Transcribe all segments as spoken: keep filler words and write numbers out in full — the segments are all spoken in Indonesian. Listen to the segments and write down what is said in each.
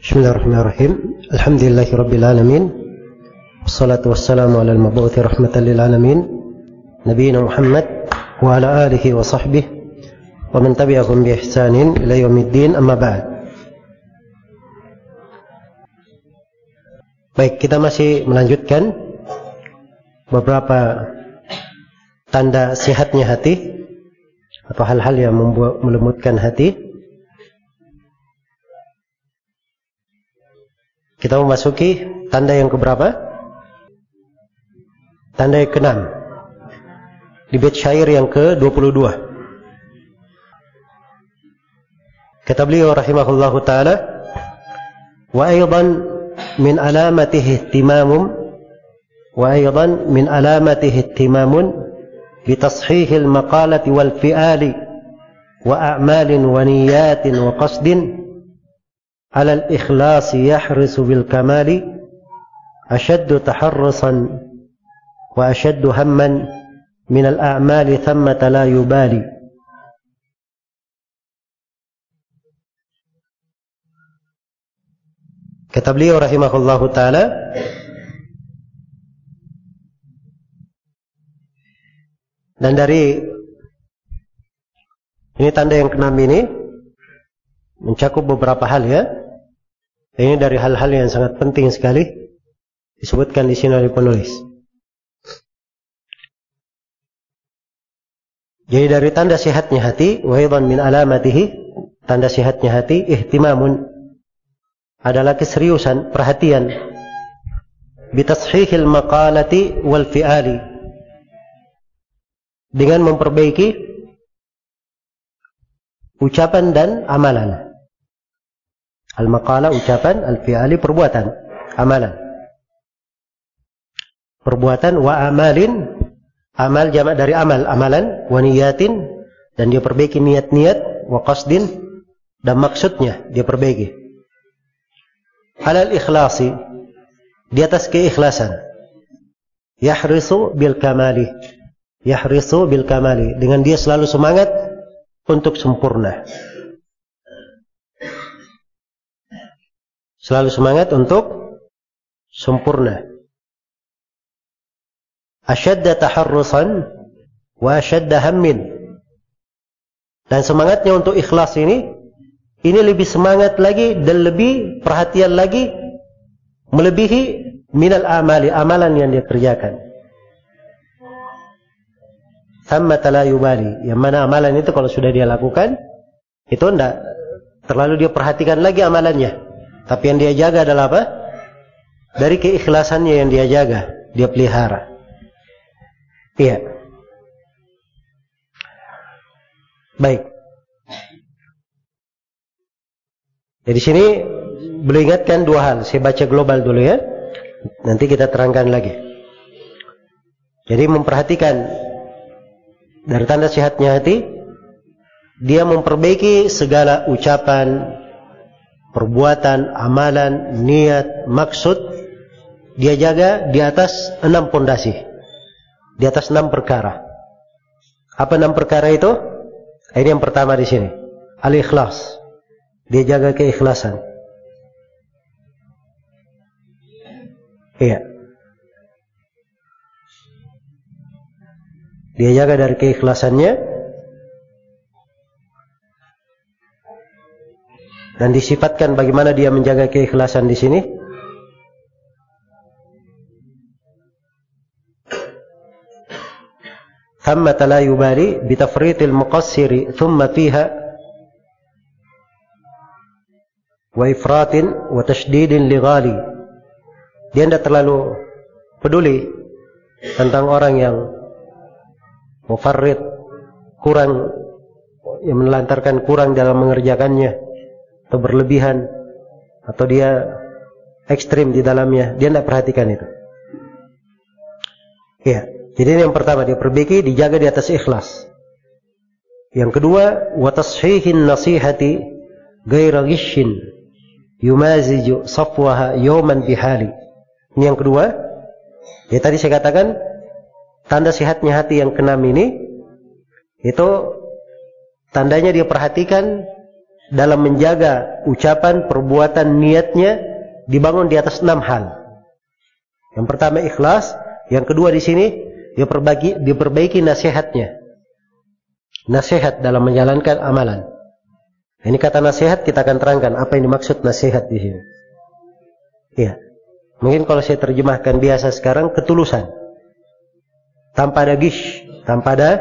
Bismillahirrahmanirrahim. Alhamdulillahirabbil alamin. Wassalatu wassalamu ala al-mab'uts rahmatan lil alamin, nabiyina Muhammad wa ala alihi wa sahbihi wa man tabi'ahum bi ihsanin ila yaumiddin, amma ba'd. Baik, kita masih melanjutkan beberapa tanda sehatnya hati atau hal-hal yang membuat melembutkan hati. Kita memasuki tanda yang keberapa? Tanda yang keenam. Di bait syair yang ke dua puluh dua. Kata beliau rahimahullahu taala, wa aydan min alamatihi ihtimamun wa aydan min alamatihi ihtimamun bi tashihil maqalati wal fi'ali wa a'malin wa niyatin wa qasdin على الإخلاص يحرص بالكمال أشد تحرصا وأشد هما من الأعمال ثمة لا يبالي. Kata beliau rahimahullahu ta'ala, dan dari ini tanda yang keenam ini mencakup beberapa hal, ya. Ini dari hal-hal yang sangat penting sekali disebutkan di sini oleh penulis. Jadi dari tanda sehatnya hati, wa aidan min alamatihi, tanda sehatnya hati, ihtimamun, adalah keseriusan, perhatian, bi tashihil maqalati wal fi'ali, dengan memperbaiki ucapan dan amalan. Al-maqala ucapan, al-fi'ali perbuatan, amalan. Perbuatan, wa amalin, amal jamak dari amal, amalan, wa niyatin, dan dia perbaiki niat-niat, wa qasdin, dan maksudnya dia perbaiki. Alal ikhlasi, di atas keikhlasan. Yahrisu bil kamali, yahrisu bil kamali, dengan dia selalu semangat untuk sempurna. Selalu semangat untuk sempurna. Ashadda taharrusan wa ashadda hammin. Dan semangatnya untuk ikhlas ini, ini lebih semangat lagi dan lebih perhatian lagi, melebihi minal amali, amalan yang dia kerjakan. Thammata la yubali, yang mana amalan itu kalau sudah dia lakukan, itu tidak terlalu dia perhatikan lagi amalannya. Tapi yang dia jaga adalah apa? Dari keikhlasannya yang dia jaga, dia pelihara. Iya. Baik. Jadi sini beliau ingatkan dua hal. Saya baca global dulu, ya. Nanti kita terangkan lagi. Jadi memperhatikan dari tanda sehatnya hati, dia memperbaiki segala ucapan, perbuatan, amalan, niat, maksud, dia jaga di atas enam pondasi, di atas enam perkara. Apa enam perkara itu? Ini yang pertama di sini, al-ikhlas. Dia jaga keikhlasan. Iya. Dia jaga dari keikhlasannya. Dan disifatkan bagaimana dia menjaga keikhlasan di sini. Thammata la yubali bi tafritil muqassiri thumma fiha wa ifratin wa tashdidin li ghali. Dia tidak terlalu peduli tentang orang yang mufarrid, kurang, yang menelantarkan kurang dalam mengerjakannya, atau berlebihan, atau dia ekstrim di dalamnya. Dia tidak perhatikan itu. Ya, jadi ini yang pertama, dia perbaiki, dijaga di atas ikhlas. Yang kedua, wa tashihin nasihati ghaira ghishin yumaziju safwaha yawman bihali. Ini yang kedua. Ya, tadi saya katakan tanda sehatnya hati yang keenam ini, itu tandanya dia perhatikan dalam menjaga ucapan, perbuatan, niatnya dibangun di atas enam hal. Yang pertama ikhlas, yang kedua di sini diperbaiki, diperbaiki nasihatnya. Nasihat dalam menjalankan amalan. Ini kata nasihat kita akan terangkan apa yang dimaksud nasihat di sini. Iya. Mungkin kalau saya terjemahkan biasa sekarang ketulusan. Tanpa ada gish, tanpa ada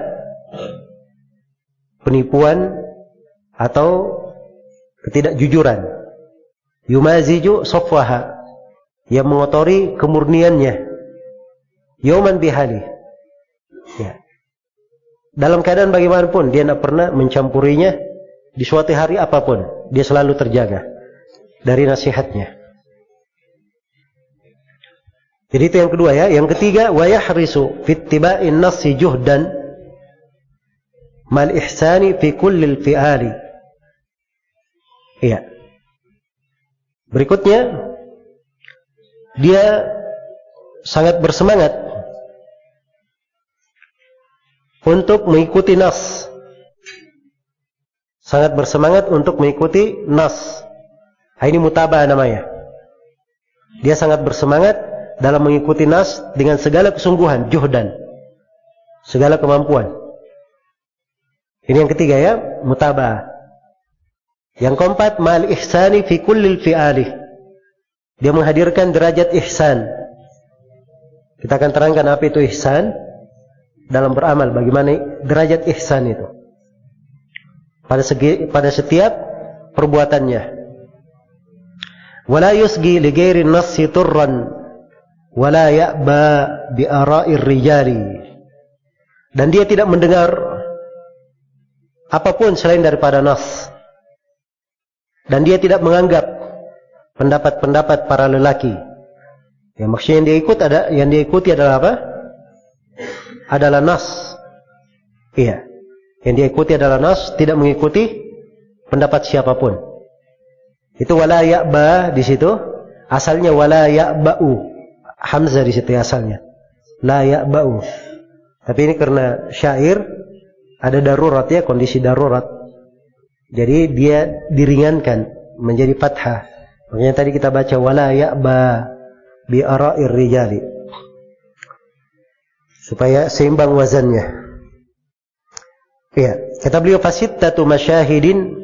penipuan atau ketidakjujuran. Yumaziju safwaha, yang mengotori kemurniannya. Yauman bihali. Ya. Dalam keadaan bagaimanapun dia tidak pernah mencampurinya di suatu hari apapun. Dia selalu terjaga dari nasihatnya. Jadi itu yang kedua ya. Yang ketiga, wa yahrisu fi ittiba'in nassi juhdan mal ihsani fi kullil fi'ali. Iya. Berikutnya, dia sangat bersemangat untuk mengikuti nas. Sangat bersemangat untuk mengikuti nas. Ini mutaba'ah namanya. Dia sangat bersemangat dalam mengikuti nas dengan segala kesungguhan, juhdan. Segala kemampuan. Ini yang ketiga ya, mutaba'ah. Yang keempat, mal ihsani fi kullil fi'ali. Dia menghadirkan derajat ihsan. Kita akan terangkan apa itu ihsan dalam beramal, bagaimana derajat ihsan itu pada segi, pada setiap perbuatannya. Wala yusgi li ghairi nassi turran wala ya'ba bi ara'ir rijali. Dan dia tidak mendengar apapun selain daripada nas. Dan dia tidak menganggap pendapat-pendapat para lelaki. Yang maksudnya yang dia ikut ada, yang dia ikuti adalah apa? Adalah nas. Iya. Yang dia ikuti adalah nas, tidak mengikuti pendapat siapapun. Itu wala ya'ba di situ. Asalnya wala ya'ba'u. Hamzah di situ asalnya. La ya'ba'u. Tapi ini karena syair ada darurat ya, kondisi darurat. Jadi dia diringankan menjadi fathah. Makanya tadi kita baca wala ya'ba bi ara'ir rijali. Supaya seimbang wazannya. Iya, kata beliau fasittatu masyahidin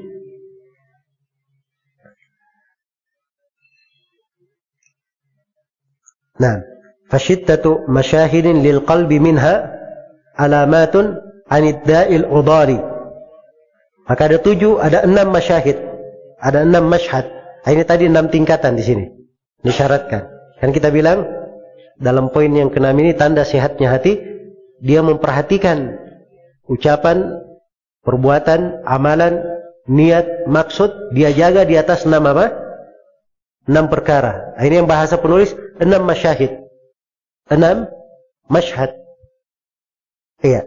Nah, fasyittatu masyahidin lil qalbi minha alamatun anid da'il udari. Maka ada tujuh, ada enam masyahid, ada enam masyhad. Ini tadi enam tingkatan di sini disyaratkan. Kan kita bilang dalam poin yang keenam ini tanda sehatnya hati, dia memperhatikan ucapan, perbuatan, amalan, niat, maksud, dia jaga di atas enam apa? Enam perkara. Ini yang bahasa penulis enam masyahid, enam masyhad. Iya.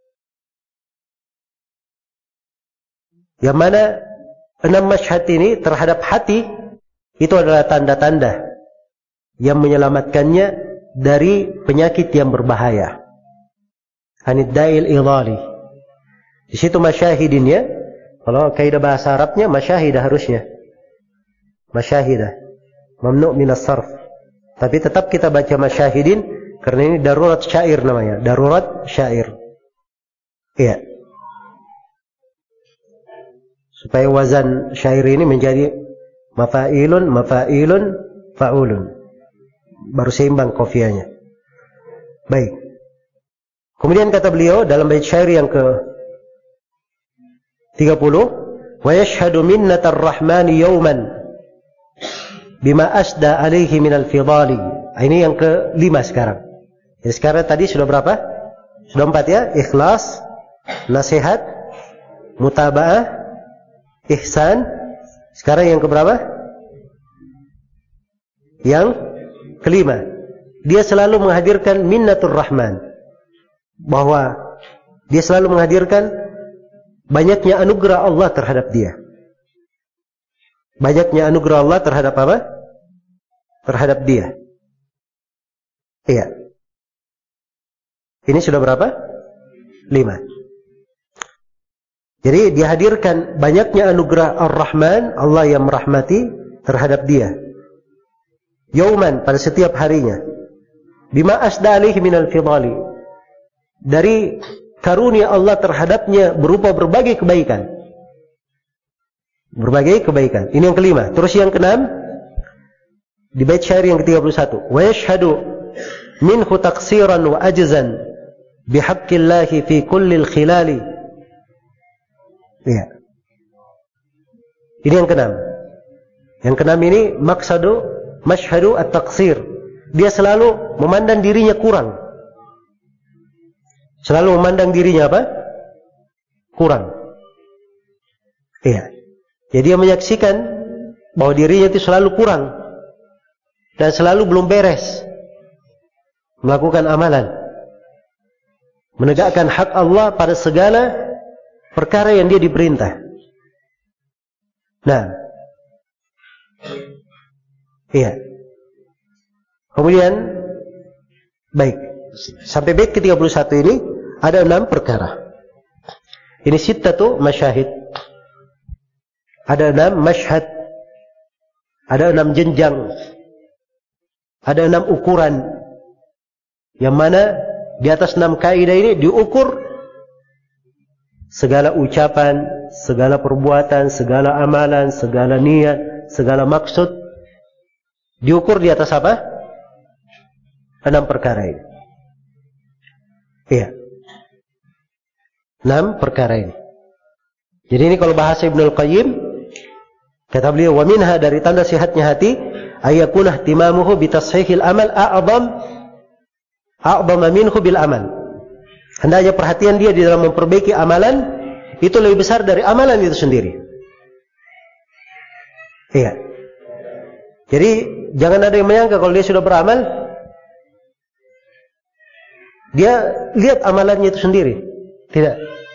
Yang mana enam masyhad ini terhadap hati itu adalah tanda-tanda yang menyelamatkannya dari penyakit yang berbahaya. Anid da'il idhali. Di situ masyahidin ya. Kalau kaidah bahasa Arabnya masyahidah harusnya. Masyahidah. Mamnu' minas sarf. Tapi tetap kita baca masyahidin karena ini darurat syair namanya. Darurat syair. Iya. Supaya wazan syair ini menjadi mafailun, mafailun, faulun. Baru seimbang kofianya. Baik. Kemudian kata beliau dalam bait syair yang ke tiga puluh, wa yashhadu minnatar rahmani yawman bima asda alaihi minal fidali. Ini yang kelima sekarang. Jadi sekarang tadi sudah berapa? Sudah empat ya. Ikhlas, nasihat, mutaba'ah, ihsan. Sekarang yang keberapa? Yang kelima. Dia selalu menghadirkan minnatur rahman. Bahwa dia selalu menghadirkan banyaknya anugerah Allah terhadap dia. Banyaknya anugerah Allah terhadap apa? Terhadap dia. Iya. Ini sudah berapa? Lima. Jadi dihadirkan banyaknya anugerah Ar-Rahman, Allah yang merahmati terhadap dia. Yauman, pada setiap harinya. Bima asda alaihi minal fidali. Dari karunia Allah terhadapnya berupa berbagai kebaikan. Berbagai kebaikan. Ini yang kelima. Terus yang keenam, di bait syair yang ke tiga puluh satu. Wa yashhadu minhu taqsiran wa ajzan bihaqqillahi fi kullil khilali. Ya. Ini yang keenam. Yang keenam ini maksadu masyhadu at-taqsir. Dia selalu memandang dirinya kurang. Selalu memandang dirinya apa? Kurang. Iya. Jadi dia menyaksikan bahwa dirinya itu selalu kurang dan selalu belum beres melakukan amalan, menegakkan hak Allah pada segala perkara yang dia diperintah. Nah, iya. Kemudian, baik, sampai bait ke tiga puluh satu ini ada enam perkara. Ini sittatu masyahid. Ada enam masyhad. Ada enam jenjang. Ada enam ukuran. Yang mana di atas enam kaidah ini diukur segala ucapan, segala perbuatan, segala amalan, segala niat, segala maksud. Diukur di atas apa? Enam perkara ini. Iya. Enam perkara ini. Jadi ini kalau bahasa Ibnul Qayyim, kata beliau, wa minha, dari tanda sihatnya hati, ayakunah timamuhu bitashihil amal a'zam a'zama minhu bil amal. Hendaknya perhatian dia di dalam memperbaiki amalan itu lebih besar dari amalan itu sendiri. Iya. Jadi jangan ada yang menyangka kalau dia sudah beramal, dia lihat amalannya itu sendiri. Tidak.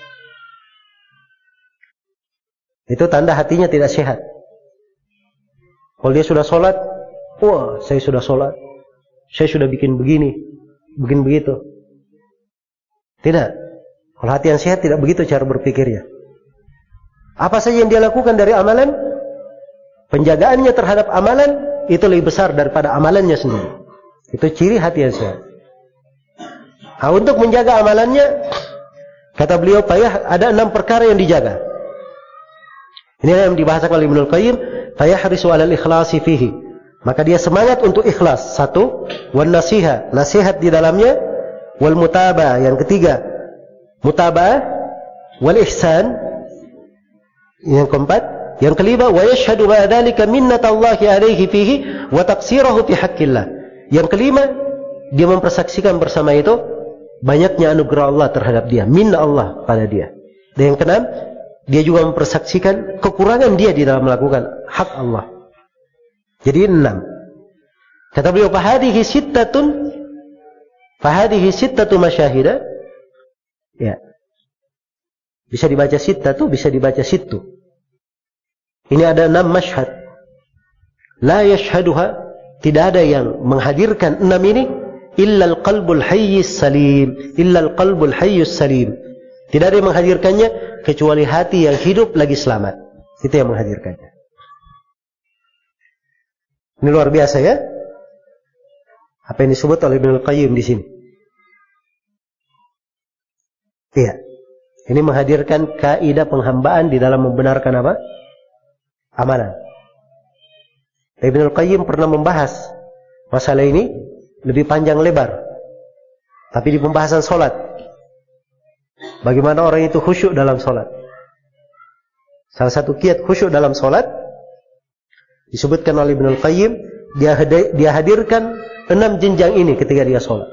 Itu tanda hatinya tidak sehat. Kalau dia sudah sholat, wah, saya sudah sholat, saya sudah bikin begini, bikin begitu. Tidak. Kalau hati yang sehat tidak begitu cara berpikirnya. Apa saja yang dia lakukan dari amalan, penjagaannya terhadap amalan itu lebih besar daripada amalannya sendiri. Itu ciri hati yang sehat. Nah, untuk menjaga amalannya, kata beliau, payah ada enam perkara yang dijaga. Ini yang dibahasakan oleh Ibnul Qayyim, fayahrisu 'alal ikhlasi fihi. Maka dia semangat untuk ikhlas. Satu, wan nasiha, nasihat di dalamnya, wal mutaba'ah, yang ketiga, mutaba'ah, wal ihsan, yang keempat, yang kelima, wa yashhadu ma dzalika minnatallahi 'alaihi fihi wa taqsirahu fi haqqillah. Yang kelima, dia mempersaksikan bersama itu banyaknya anugerah Allah terhadap dia, minna Allah pada dia. Dan yang keenam, dia juga mempersaksikan kekurangan dia di dalam melakukan hak Allah. Jadi enam. Kata beliau, fahadihi sittatun, fahadihi sittatu masyahida. Ya. Bisa dibaca sittatu, bisa dibaca sittu. Ini ada enam masyhad. La yashhaduha, tidak ada yang menghadirkan enam ini illal qalbul hayyis salim, illal qalbul hayyus salim. Tidak ada yang menghadirkannya kecuali hati yang hidup lagi selamat. Itu yang menghadirkannya. Ini luar biasa ya. Apa yang disebut oleh Ibnul Qayyim di sini. Iya. Ini menghadirkan kaidah penghambaan di dalam membenarkan apa? Amalan. Ibnul Qayyim pernah membahas masalah ini lebih panjang lebar. Tapi di pembahasan solat. Bagaimana orang itu khusyuk dalam solat. Salah satu kiat khusyuk dalam solat disebutkan oleh Ibnul Qayyim, dia, dia hadirkan enam jenjang ini ketika dia solat.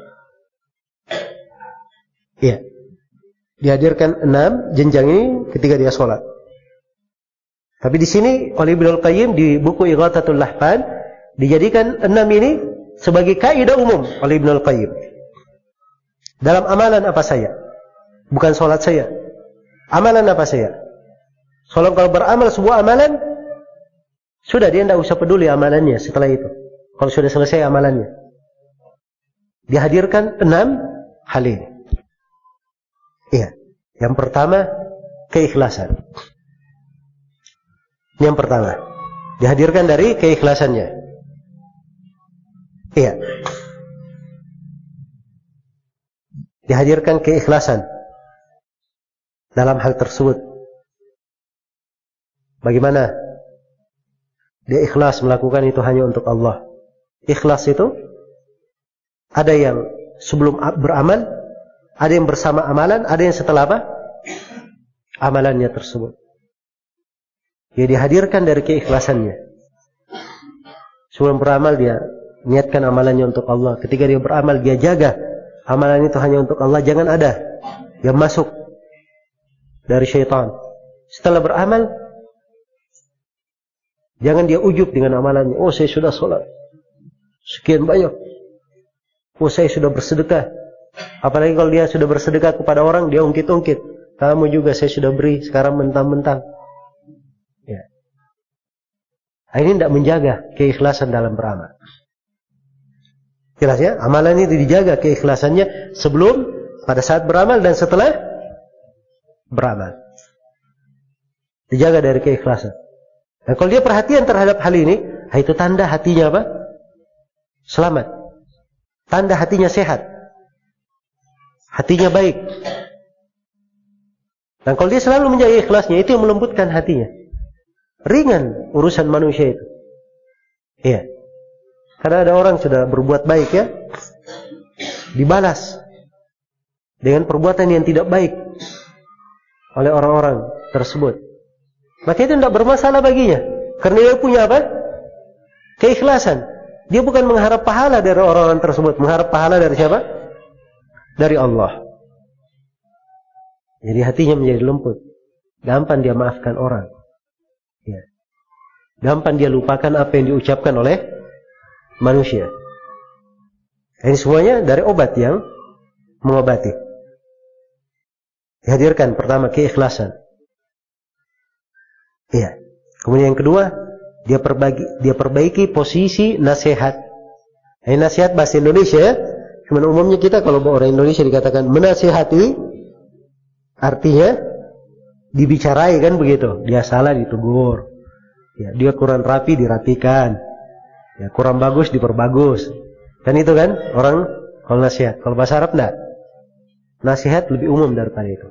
Iya. Dihadirkan enam jenjang ini ketika dia solat. Tapi di sini oleh Ibnul Qayyim di buku Ighathatul Lahfan dijadikan enam ini sebagai kaidah umum oleh Ibnul Qayyim. Dalam amalan apa saja? Bukan solat saya. Amalan apa saya? Soalnya kalau beramal sebuah amalan, sudah dia tidak usah peduli amalannya setelah itu. Kalau sudah selesai amalannya. Dihadirkan enam hal ini. Iya. Yang pertama, keikhlasan. Ini yang pertama. Dihadirkan dari keikhlasannya. Iya. Dihadirkan keikhlasan dalam hal tersebut. Bagaimana dia ikhlas melakukan itu hanya untuk Allah. Ikhlas itu ada yang sebelum beramal, ada yang bersama amalan, ada yang setelah apa? Amalannya tersebut. Dia dihadirkan dari keikhlasannya. Sebelum beramal dia niatkan amalannya untuk Allah. Ketika dia beramal dia jaga amalan itu hanya untuk Allah. Jangan ada yang masuk dari syaitan. Setelah beramal, jangan dia ujub dengan amalannya. Oh, saya sudah sholat sekian banyak. Oh, saya sudah bersedekah. Apalagi kalau dia sudah bersedekah kepada orang, dia ungkit-ungkit. Kamu juga saya sudah beri, sekarang mentang-mentang. Ya. Ini tidak menjaga keikhlasan dalam beramal. Jelas ya? Amalan itu dijaga keikhlasannya sebelum, pada saat beramal dan setelah beramal. Dijaga dari keikhlasan. Dan kalau dia perhatian terhadap hal ini, itu tanda hatinya apa? Selamat. Tanda hatinya sehat. Hatinya baik. Dan kalau dia selalu menjaga ikhlasnya, itu yang melembutkan hatinya. Ringan urusan manusia itu. Iya. Karena ada orang sudah berbuat baik ya, dibalas dengan perbuatan yang tidak baik oleh orang-orang tersebut. Maka itu tidak bermasalah baginya. Karena dia punya apa? Keikhlasan. Dia bukan mengharap pahala dari orang-orang tersebut. Mengharap pahala dari siapa? Dari Allah. Jadi hatinya menjadi lembut. Gampang dia maafkan orang. Ya. Gampang dia lupakan apa yang diucapkan oleh manusia. Ini semuanya dari obat yang mengobati. Dihadirkan pertama keikhlasan. Iya. Kemudian yang kedua, dia perbaiki, dia perbaiki posisi nasihat. Ini nasihat bahasa Indonesia ya. Cuma umumnya kita kalau orang Indonesia dikatakan menasihati, artinya dibicarai kan begitu. Dia salah ditegur. Ya, dia kurang rapi dirapikan. Ya, kurang bagus diperbagus. Kan itu kan orang kalau nasihat. Kalau bahasa Arab enggak. Nasihat lebih umum daripada itu.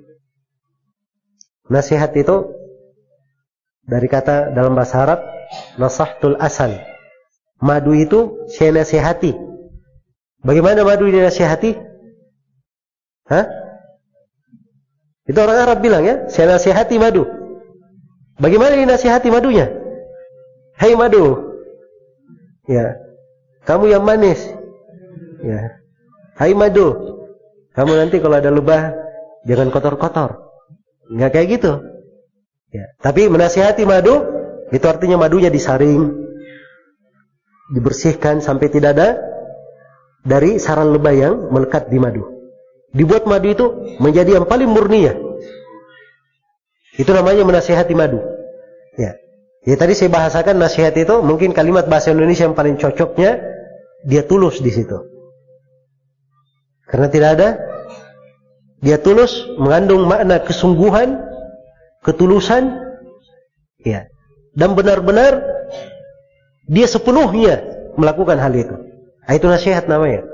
Nasihat itu dari kata dalam bahasa Arab nasahtul asal. Madu itu saya nasihati. Bagaimana madu dinasihati? Hah? Itu orang Arab bilang ya, saya nasihati madu. Bagaimana dinasihati madunya? Hai madu. Ya. Kamu yang manis. Ya. Hai madu. Kamu nanti kalau ada lebah jangan kotor-kotor. Enggak kayak gitu. Ya, tapi menasihati madu itu artinya madunya disaring, dibersihkan sampai tidak ada dari sarang lebah yang melekat di madu. Dibuat madu itu menjadi yang paling murni ya. Itu namanya menasihati madu. Ya. Ya tadi saya bahasakan nasihat itu mungkin kalimat bahasa Indonesia yang paling cocoknya dia tulus di situ. Karena tidak ada, dia tulus mengandung makna kesungguhan, ketulusan, ya, dan benar-benar dia sepenuhnya melakukan hal itu. Itu nasihat namanya.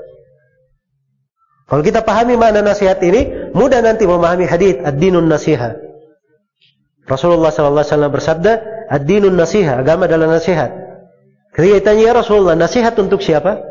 Kalau kita pahami makna nasihat ini, mudah nanti memahami hadits ad-dinun nasiha. Rasulullah sallallahu alaihi wasallam bersabda, ad-dinun nasiha, agama adalah nasihat. Ketika ditanya ya Rasulullah, nasihat untuk siapa?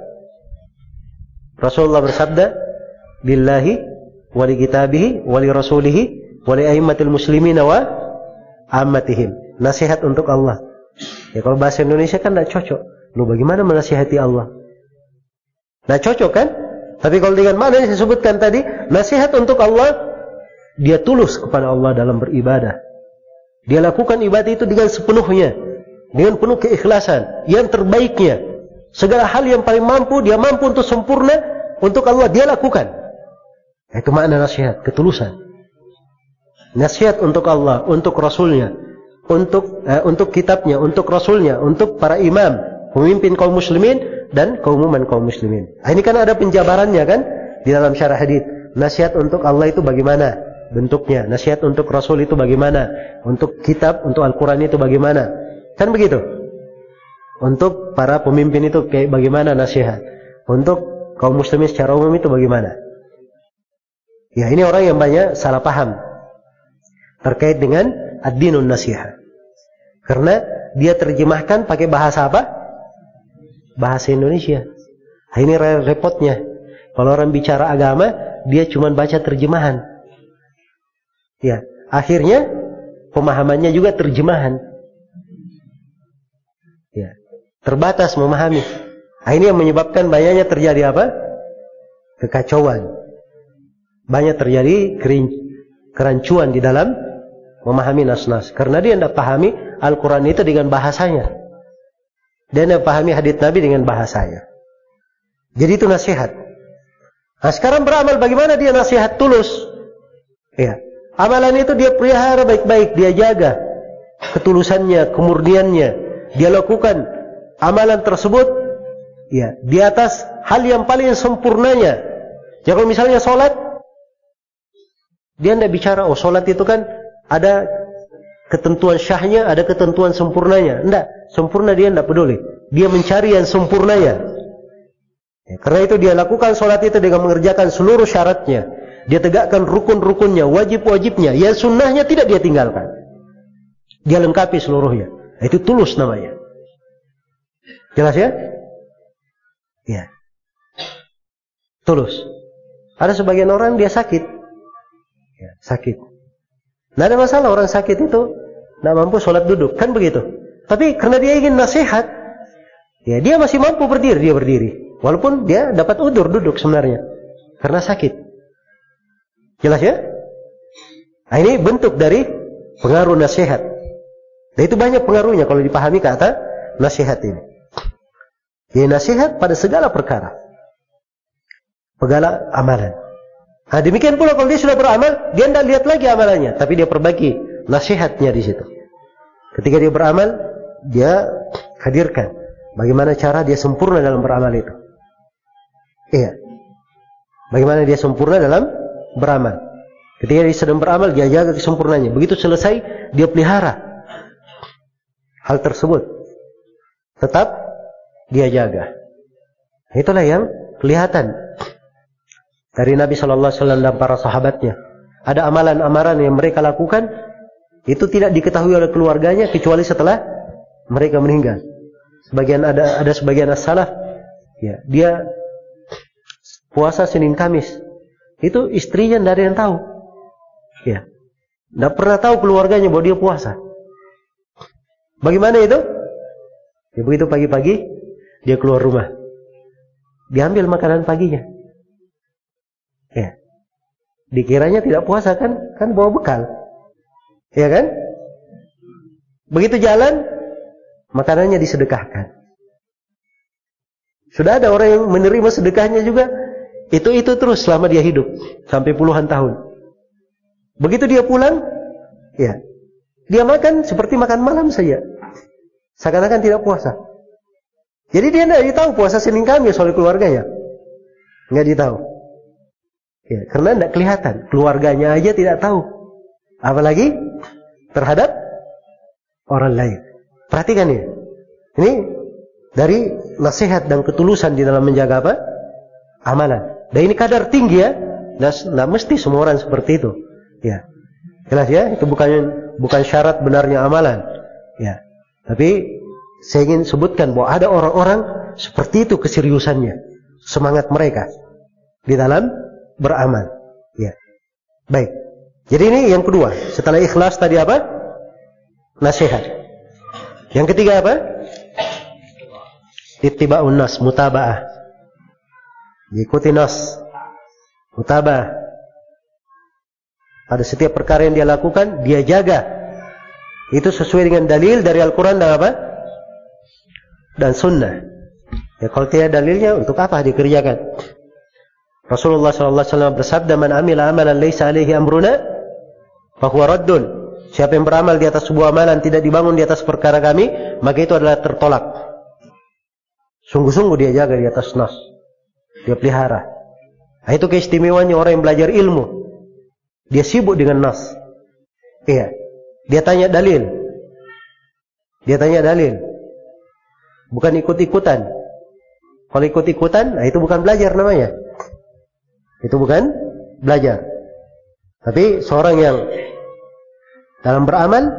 Rasulullah bersabda, billahi wa li kitabihi wa li rasulihi wali a'immatil muslimina wa ammatihim. Nasihat untuk Allah. Ya kalau bahasa Indonesia kan tidak cocok. Lu bagaimana menasihati Allah? Nah cocok kan? Tapi kalau dengan makna yang saya sebutkan tadi, nasihat untuk Allah, dia tulus kepada Allah dalam beribadah. Dia lakukan ibadah itu dengan sepenuhnya, dengan penuh keikhlasan, yang terbaiknya. Segala hal yang paling mampu, dia mampu untuk sempurna untuk Allah, dia lakukan. Itu makna nasihat, ketulusan. Nasihat untuk Allah, untuk Rasulnya, untuk eh, untuk kitabnya, untuk Rasulnya, untuk para imam, pemimpin kaum muslimin dan keumuman kaum muslimin. Ini kan ada penjabarannya kan di dalam syarah hadits. Nasihat untuk Allah itu bagaimana? bentuknya. Nasihat untuk Rasul itu bagaimana? Untuk kitab, untuk Al-Quran itu bagaimana? Kan begitu. Untuk para pemimpin itu kayak bagaimana nasihat? Untuk kaum muslimin secara umum itu bagaimana? Ya, ini orang yang banyak salah paham terkait dengan ad-dinun nasihat. Karena dia terjemahkan pakai bahasa apa? Bahasa Indonesia. Nah, ini repotnya. Kalau orang bicara agama, dia cuma baca terjemahan. Ya, akhirnya pemahamannya juga terjemahan. Ya, terbatas memahami. Nah, ini yang menyebabkan banyaknya terjadi apa? Kekacauan. Banyak terjadi kerancuan di dalam memahami nas-nas. Karena dia tidak pahami Al-Quran itu dengan bahasanya. Dia tidak pahami hadits Nabi dengan bahasanya. Jadi itu nasihat. Nah, sekarang beramal bagaimana dia nasihat tulus? Ya, amalan itu dia pelihara baik-baik, dia jaga ketulusannya, kemurniannya. Dia lakukan amalan tersebut ya di atas hal yang paling sempurnanya. Jadi kalau misalnya sholat, dia tidak bicara, oh sholat itu kan ada ketentuan syahnya, ada ketentuan sempurnanya. Tidak, sempurna dia tidak peduli. Dia mencari yang sempurnanya. Ya, karena itu dia lakukan sholat itu dengan mengerjakan seluruh syaratnya. Dia tegakkan rukun-rukunnya, wajib-wajibnya. Yang sunnahnya tidak dia tinggalkan. Dia lengkapi seluruhnya. Itu tulus namanya. Jelas ya? Ya. Tulus. Ada sebagian orang dia sakit. Ya, sakit. Tidak ada masalah orang sakit itu tidak mampu sholat duduk. Kan begitu. Tapi karena dia ingin nasihat, ya dia masih mampu berdiri, dia berdiri. Walaupun dia dapat udur duduk sebenarnya. Karena sakit. Jelas ya? Nah, ini bentuk dari pengaruh nasihat. Dan itu banyak pengaruhnya kalau dipahami kata nasihat ini. Ya, nasihat pada segala perkara. Segala amalan. Nah, demikian pula kalau dia sudah beramal, dia tidak lihat lagi amalannya. Tapi dia perbaiki nasihatnya di situ. Ketika dia beramal, dia hadirkan bagaimana cara dia sempurna dalam beramal itu. Iya. Bagaimana dia sempurna dalam beramal. Ketika dia sedang beramal, dia jaga kesempurnaannya. Begitu selesai, dia pelihara hal tersebut. Tetap dia jaga. Itulah yang kelihatan dari Nabi Shallallahu Alaihi Wasallam dan para sahabatnya. Ada amalan-amalan yang mereka lakukan, itu tidak diketahui oleh keluarganya kecuali setelah mereka meninggal. Sebagian ada ada sebagian as-salaf, ya, dia puasa Senin Kamis. Itu istrinya tidak ada yang tahu. Ya. Tidak pernah tahu keluarganya bahwa dia puasa. Bagaimana itu? Ya, begitu pagi-pagi dia keluar rumah. Diambil makanan paginya. Ya. Dikiranya tidak puasa kan? Kan bawa bekal. Ya kan? Begitu jalan, makanannya disedekahkan. Sudah ada orang yang menerima sedekahnya juga. Itu-itu terus selama dia hidup. Sampai puluhan tahun. Begitu dia pulang, ya, dia makan seperti makan malam saja. Seakan-akan tidak puasa. Jadi dia tidak ditahu puasa Senin Kamis oleh keluarganya. Tidak ditahu. Ya, karena tidak kelihatan. Keluarganya aja tidak tahu. Apalagi terhadap orang lain. Perhatikan ya. Ini dari nasihat dan ketulusan di dalam menjaga apa? Amalan. Dan ini kadar tinggi ya. Tidak mesti semua orang seperti itu. Ya. Jelas ya. Itu bukan bukan syarat benarnya amalan. Ya. Tapi saya ingin sebutkan bahwa ada orang-orang seperti itu keseriusannya. Semangat mereka di dalam beramal. Ya. Baik. Jadi ini yang kedua. Setelah ikhlas tadi apa? Nasihat. Yang ketiga apa? Ittiba'un nas, mutaba'ah. Ikuti nas, mutaba'ah. Pada setiap perkara yang dia lakukan, dia jaga. Itu sesuai dengan dalil dari Al-Quran dan apa? Dan sunnah. Ya, kalau tidak dalilnya, untuk apa dikerjakan? Rasulullah shallallahu alaihi wasallam bersabda, "Man amila amalan laisa alaihi amruna, fahuwa raddun." Siapa yang beramal di atas sebuah amalan tidak dibangun di atas perkara kami, maka itu adalah tertolak. Sungguh-sungguh dia jaga di atas nas. Dia pelihara. Nah, itu keistimewaannya orang yang belajar ilmu. Dia sibuk dengan nas. Iya. Dia tanya dalil. Dia tanya dalil. Bukan ikut-ikutan. Kalau ikut-ikutan, nah itu bukan belajar namanya. Itu bukan belajar. Tapi seorang yang dalam beramal,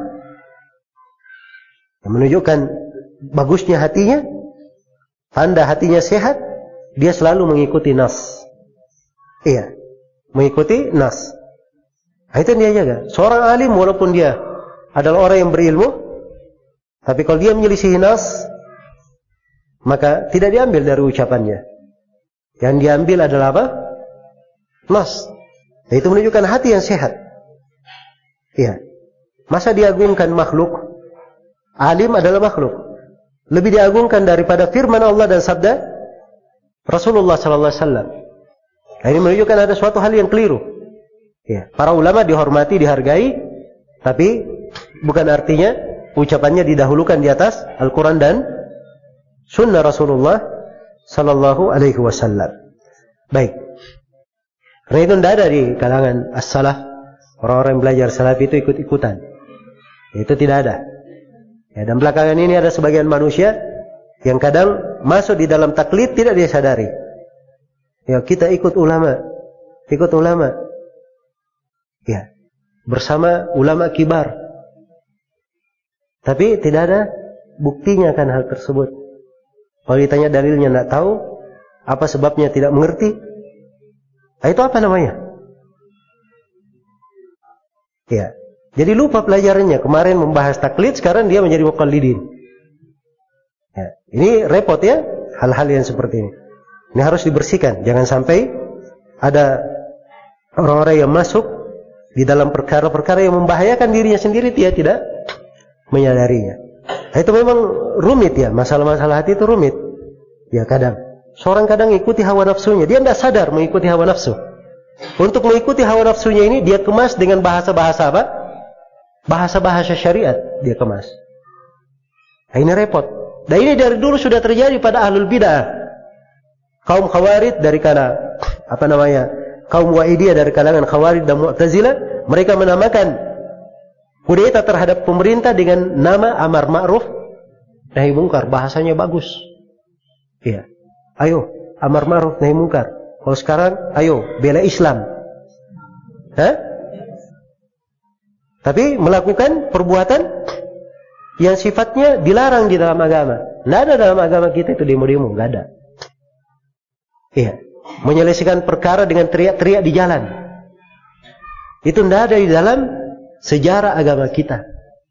yang menunjukkan bagusnya hatinya, tanda hatinya sehat, dia selalu mengikuti nas. Iya, mengikuti nas. Nah, itu yang dia jaga. Seorang alim walaupun dia adalah orang yang berilmu, tapi kalau dia menyelisihi nas, maka tidak diambil dari ucapannya. Yang diambil adalah apa? Nas. Nah, itu menunjukkan hati yang sehat. Iya. Masa diagungkan makhluk? Alim adalah makhluk. Lebih diagungkan daripada firman Allah dan sabda Rasulullah sallallahu alaihi wasallam. Nah, ini menunjukkan ada suatu hal yang keliru. Ya, para ulama dihormati, dihargai, tapi bukan artinya ucapannya didahulukan di atas Al-Quran dan Sunnah Rasulullah sallallahu alaihi wasallam. Baik. Karena itu tidak ada di kalangan as-salaf, orang-orang yang belajar salaf itu ikut-ikutan. Itu tidak ada. Ya, dan belakangan ini ada sebagian manusia yang kadang masuk di dalam taklid tidak dia sadari. Ya, kita ikut ulama, ikut ulama. Ya, bersama ulama kibar. Tapi tidak ada buktinya akan hal tersebut. Kalau ditanya dalilnya tidak tahu, apa sebabnya tidak mengerti, nah, itu apa namanya? Ya, jadi lupa pelajarannya. Kemarin membahas taklid, sekarang dia menjadi muqallidin. Ya, ini repot ya, hal-hal yang seperti ini. Ini harus dibersihkan. Jangan sampai ada orang-orang yang masuk di dalam perkara-perkara yang membahayakan dirinya sendiri, dia tidak menyadarinya. Nah, itu memang rumit ya, masalah-masalah hati itu rumit. Ya kadang, seorang kadang ikuti hawa nafsunya, dia tidak sadar mengikuti hawa nafsu. Untuk mengikuti hawa nafsunya ini, dia kemas dengan bahasa-bahasa apa? Bahasa-bahasa syariat dia kemas. Nah, ini repot. Dan ini dari dulu sudah terjadi pada ahlul bid'ah. Kaum khawarij dari kalangan apa namanya? Kaum wa'idiyah dari kalangan khawarij dan mu'tazilah, mereka menamakan kudeta terhadap pemerintah dengan nama amar ma'ruf nahi mungkar. Bahasanya bagus. Iya. Ayo, amar ma'ruf nahi mungkar. Kalau sekarang, ayo, bela Islam. Hah? Tapi melakukan perbuatan yang sifatnya dilarang di dalam agama. Tidak ada dalam agama kita itu demo-demo, tidak ada. Iya. Menyelesaikan perkara dengan teriak-teriak di jalan. Itu tidak ada di dalam sejarah agama kita.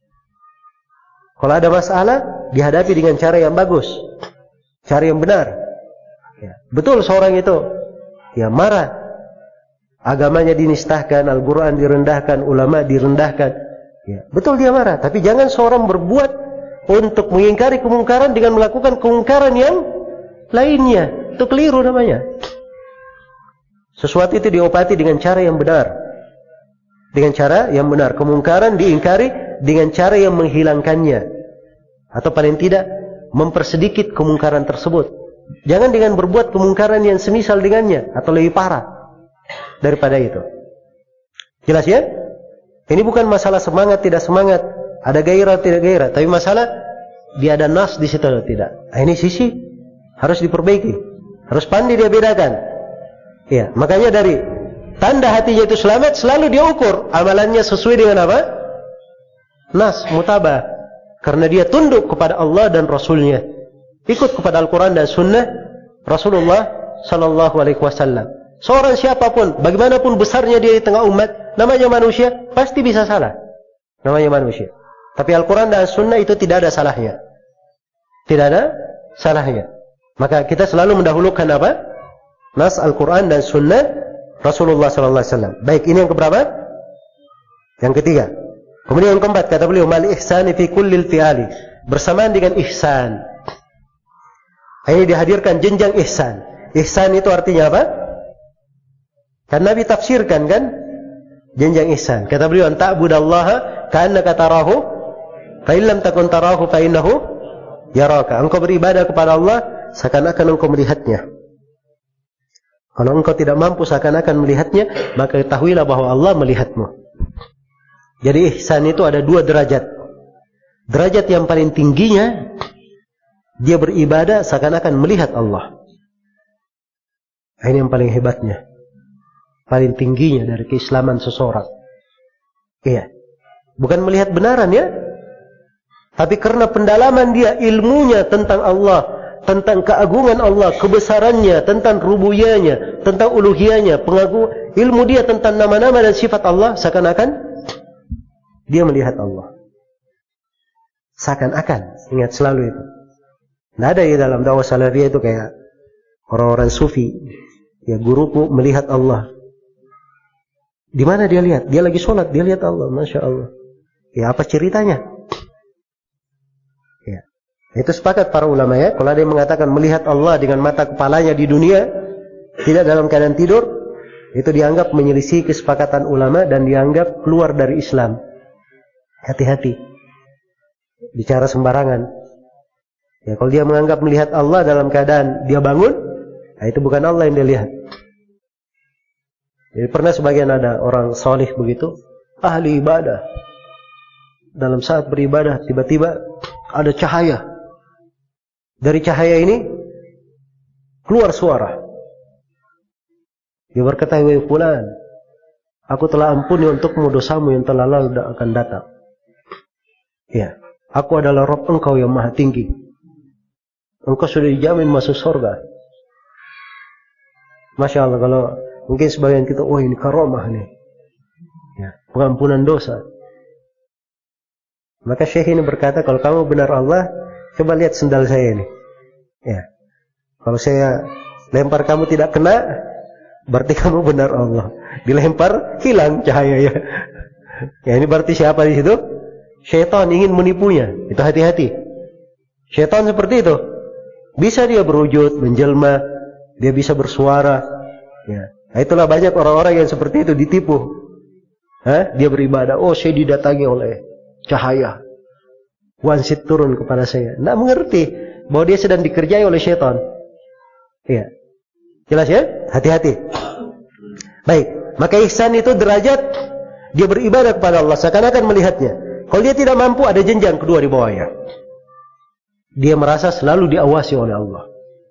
Kalau ada masalah, dihadapi dengan cara yang bagus, cara yang benar. Ya, betul seorang itu, ya marah, agamanya dinistahkan, Al-Quran direndahkan, ulama direndahkan. Ya, betul dia marah, tapi jangan seorang berbuat untuk mengingkari kemungkaran dengan melakukan kemungkaran yang lainnya. Itu keliru namanya. Sesuatu itu diobati dengan cara yang benar. Dengan cara yang benar. Kemungkaran diingkari dengan cara yang menghilangkannya. Atau paling tidak mempersedikit kemungkaran tersebut. Jangan dengan berbuat kemungkaran yang semisal dengannya atau lebih parah daripada itu. Jelas ya? Ini bukan masalah semangat tidak semangat, ada gairah tidak gairah, tapi masalah dia ada nas di situ atau tidak. Nah, ini sisi harus diperbaiki. Harus pandai dia bedakan. Ya, makanya dari tanda hatinya itu selamat, selalu dia ukur amalannya sesuai dengan apa? Nas, mutabah. Karena dia tunduk kepada Allah dan Rasulnya. Ikut kepada Al-Quran dan Sunnah Rasulullah Sallallahu Alaihi Wasallam. Seorang siapapun, bagaimanapun besarnya dia di tengah umat, namanya manusia, pasti bisa salah. Namanya manusia. Tapi Al-Quran dan Sunnah itu tidak ada salahnya. Tidak ada salahnya. Maka kita selalu mendahulukan apa? Nas Al-Quran dan Sunnah Rasulullah Sallallahu Alaihi Wasallam. Baik, ini yang keberapa? Yang ketiga. Kemudian yang keempat, kata beliau, mal ihsani fi kullil fi'ali. Bersamaan dengan ihsan. Ini dihadirkan jenjang ihsan. Ihsan itu artinya apa? Kan Nabi tafsirkan kan? Jenjang ihsan. Kata beliau, ta'budallaha ka'annaka tarahu, fa in lam takun tarahu fa innahu yaraka. Engkau beribadah kepada Allah seakan-akan engkau melihatnya. Kalau engkau tidak mampu seakan-akan melihatnya, maka ketahuilah bahwa Allah melihatmu. Jadi ihsan itu ada dua derajat. Derajat yang paling tingginya, dia beribadah seakan-akan melihat Allah. Ini yang paling hebatnya. Paling tingginya dari keislaman seseorang. Iya. Bukan melihat benaran ya. Tapi karena pendalaman dia ilmunya tentang Allah, tentang keagungan Allah, kebesarannya, tentang rububiyahnya, tentang uluhiyahnya, pengagu ilmu dia tentang nama-nama dan sifat Allah, seakan-akan dia melihat Allah. Seakan-akan, ingat selalu itu. Tidak ada ya dalam dakwah salafiyah itu kayak orang-orang sufi, ya guruku melihat Allah. Di mana dia lihat? Dia lagi sholat, dia lihat Allah, masya Allah. Ya apa ceritanya? Ya, itu sepakat para ulama ya. Kalau ada yang mengatakan melihat Allah dengan mata kepalanya di dunia, tidak dalam keadaan tidur, itu dianggap menyelisih kesepakatan ulama dan dianggap keluar dari Islam. Hati-hati, bicara sembarangan. Ya, kalau dia menganggap melihat Allah dalam keadaan dia bangun, nah itu bukan Allah yang dia lihat. Jadi pernah sebagian ada orang salih begitu, ahli ibadah. Dalam saat beribadah tiba-tiba ada cahaya. Dari cahaya ini keluar suara. Dia berkata, "Wahai fulan, aku telah ampuni untukmu dosamu yang telah lalu dan akan datang. Ya, aku adalah Rabb engkau yang maha tinggi. Engkau sudah dijamin masuk surga." Masya Allah, kalau mungkin sebagian kita, oh ini karomah nih. Ya, pengampunan dosa. Maka Syekh ini berkata, kalau kamu benar Allah, coba lihat sendal saya ini. Ya, kalau saya lempar kamu tidak kena, berarti kamu benar Allah. Dilempar, hilang cahayanya. Ya, ini berarti siapa di situ? Syaitan ingin menipunya. Itu hati-hati. Syaitan seperti itu. Bisa dia berwujud, menjelma, dia bisa bersuara. Ya. Nah, itulah banyak orang-orang yang seperti itu ditipu. Hah? Dia beribadah, oh saya didatangi oleh cahaya. Wansit turun kepada saya. Tidak mengerti bahwa dia sedang dikerjai oleh syaitan. Ya. Jelas ya? Hati-hati. Baik. Maka ihsan itu derajat dia beribadah kepada Allah seakan-akan melihatnya. Kalau dia tidak mampu, ada jenjang kedua di bawahnya. Dia merasa selalu diawasi oleh Allah.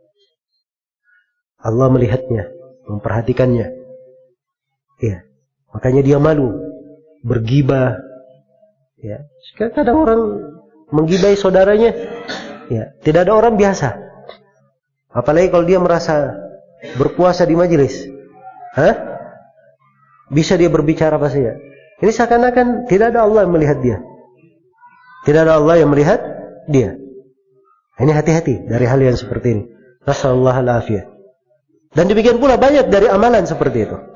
Allah melihatnya, memperhatikannya. Ya. Makanya dia malu, bergibah. Ya. Kadang orang menggibai saudaranya, ya, tidak ada orang biasa. Apalagi kalau dia merasa berpuasa di majelis. Hah? Bisa dia berbicara apa saja. Ini seakan-akan tidak ada Allah yang melihat dia. Tidak ada Allah yang melihat dia. Ini hati-hati dari hal yang seperti ini. Nasallallahu al-afiyah. Dan demikian pula banyak dari amalan seperti itu.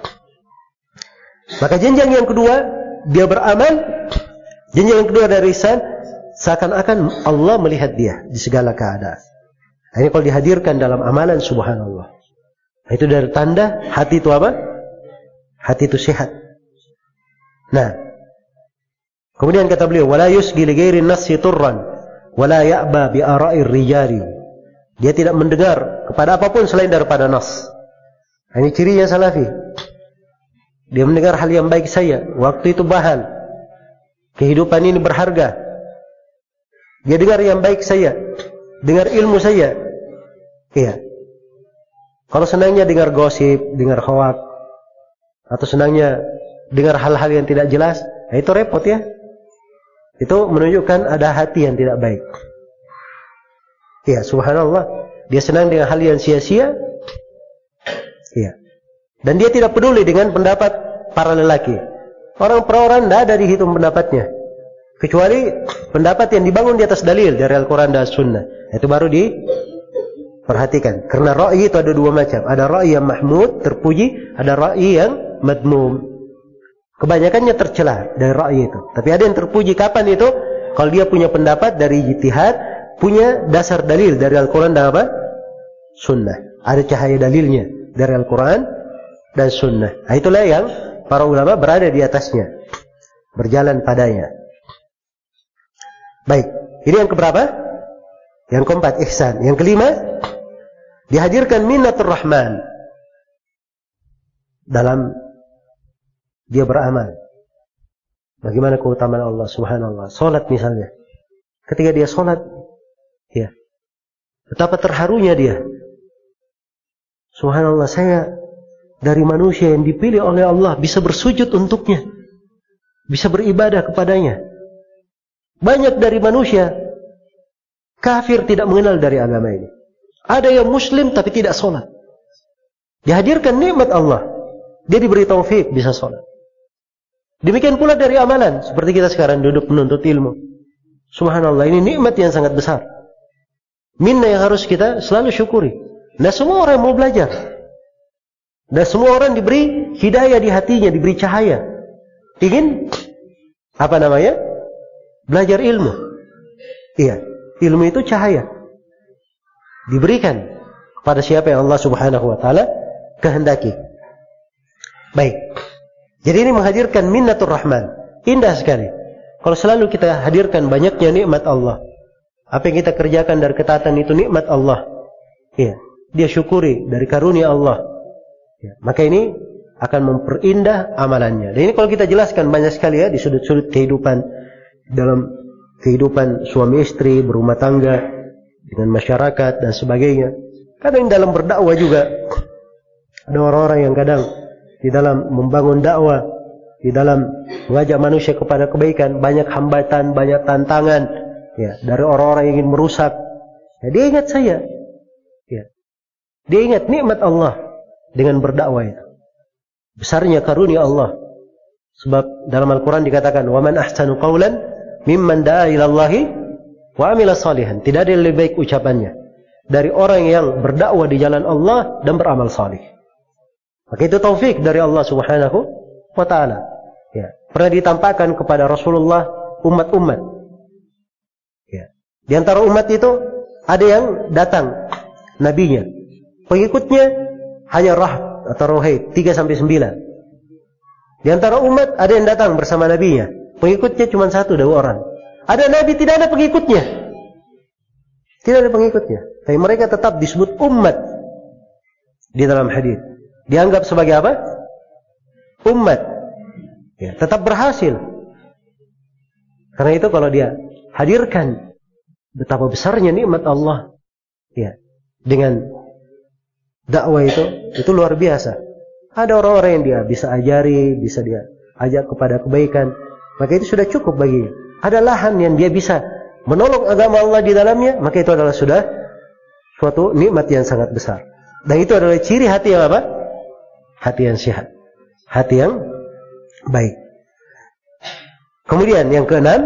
Maka jenjang yang kedua, dia beramal. Jenjang yang kedua dari ihsan, seakan-akan Allah melihat dia di segala keadaan. Ini kalau dihadirkan dalam amalan, subhanallah. Itu dari tanda hati itu apa? Hati itu sehat. Nah, kemudian kata beliau, wala yusgi li ghairi nasi turran, wala ya'ba bi ara'ir rijali. Dia tidak mendengar kepada apapun selain daripada nas. Ini cirinya salafi. Dia mendengar hal yang baik saya, waktu itu bahan. Kehidupan ini berharga. Dia dengar yang baik saya, dengar ilmu saya. Iya. Kalau senangnya dengar gosip, dengar hoak, atau senangnya dengar hal-hal yang tidak jelas, nah itu repot ya. Itu menunjukkan ada hati yang tidak baik. Ya, subhanallah. Dia senang dengan hal yang sia-sia. Ya. Dan dia tidak peduli dengan pendapat para lelaki. Orang per orang tidak ada dihitung pendapatnya. Kecuali pendapat yang dibangun di atas dalil dari Al-Quran dan Sunnah. Itu baru diperhatikan. Karena ra'i itu ada dua macam. Ada ra'i yang mahmud, terpuji. Ada ra'i yang madmum. Kebanyakannya tercela dari ra'i itu. Tapi ada yang terpuji. Kapan itu? Kalau dia punya pendapat dari ijtihad, punya dasar dalil dari Al-Quran dan apa? Sunnah. Ada cahaya dalilnya dari Al-Quran dan Sunnah. Nah, itulah yang para ulama berada di atasnya, berjalan padanya. Baik, ini yang keberapa? Yang keempat, ihsan. Yang kelima, dihadirkan minnatur rahman. dalam dia beramal. Bagaimana keutamaan Allah subhanallah. Salat misalnya. Ketika dia salat, ya, betapa terharunya dia. Subhanallah, saya dari manusia yang dipilih oleh Allah bisa bersujud untuknya, bisa beribadah kepadanya. Banyak dari manusia kafir tidak mengenal dari agama ini. Ada yang muslim tapi tidak sholat. Dihadirkan nikmat Allah, dia diberi taufik bisa sholat. Demikian pula dari amalan, seperti kita sekarang duduk menuntut ilmu. Subhanallah, ini nikmat yang sangat besar. Minna yang harus kita selalu syukuri. Nah, semua orang mau belajar. Dan semua orang diberi hidayah di hatinya, diberi cahaya. Ingin apa namanya? Belajar ilmu. Iya, ilmu itu cahaya. Diberikan kepada siapa yang Allah Subhanahu wa taala kehendaki. Baik. Jadi ini menghadirkan minnatur rahman. Indah sekali. Kalau selalu kita hadirkan banyaknya nikmat Allah. Apa yang kita kerjakan dari ketaatan itu nikmat Allah. Iya, dia syukuri dari karunia Allah. Ya, maka ini akan memperindah amalannya. Dan ini kalau kita jelaskan banyak sekali ya di sudut-sudut kehidupan, dalam kehidupan suami istri, berumah tangga, dengan masyarakat dan sebagainya. Kadang dalam berdakwah juga ada orang-orang yang kadang di dalam membangun dakwah, di dalam mengajak manusia kepada kebaikan, banyak hambatan, banyak tantangan, ya, dari orang-orang yang ingin merusak. Ya, dia ingat saya, ya, dia ingat nikmat Allah dengan berdakwah itu. Besarnya karunia Allah. Sebab dalam Al-Quran dikatakan, وَمَنْ أَحْسَنُ قَوْلًا مِمَّنْ دَعَا إِلَى اللَّهِ وَعَمِلَ صَالِحًا. Tidak ada yang lebih baik ucapannya dari orang yang berdakwah di jalan Allah dan beramal salih. Maka itu taufik dari Allah Subhanahu wa taala. Ya, pernah ditampakkan kepada Rasulullah umat-umat. Ya. Di antara umat itu ada yang datang nabinya. Pengikutnya hanya Rahb atau Rohaid tiga sampai sembilan. Di antara umat ada yang datang bersama nabinya. Pengikutnya cuma satu dua orang. Ada nabi tidak ada pengikutnya. Tidak ada pengikutnya. Tapi mereka tetap disebut umat di dalam hadis. Dianggap sebagai apa? Umat. Ya, tetap berhasil. Karena itu kalau dia hadirkan betapa besarnya nikmat Allah, ya, dengan dakwah itu, itu luar biasa. Ada orang-orang yang dia bisa ajari, bisa dia ajak kepada kebaikan, maka itu sudah cukup baginya. Ada lahan yang dia bisa menolong agama Allah di dalamnya, maka itu adalah sudah suatu nikmat yang sangat besar. Dan itu adalah ciri hati yang apa? Hati yang sehat, hati yang baik. Kemudian yang keenam,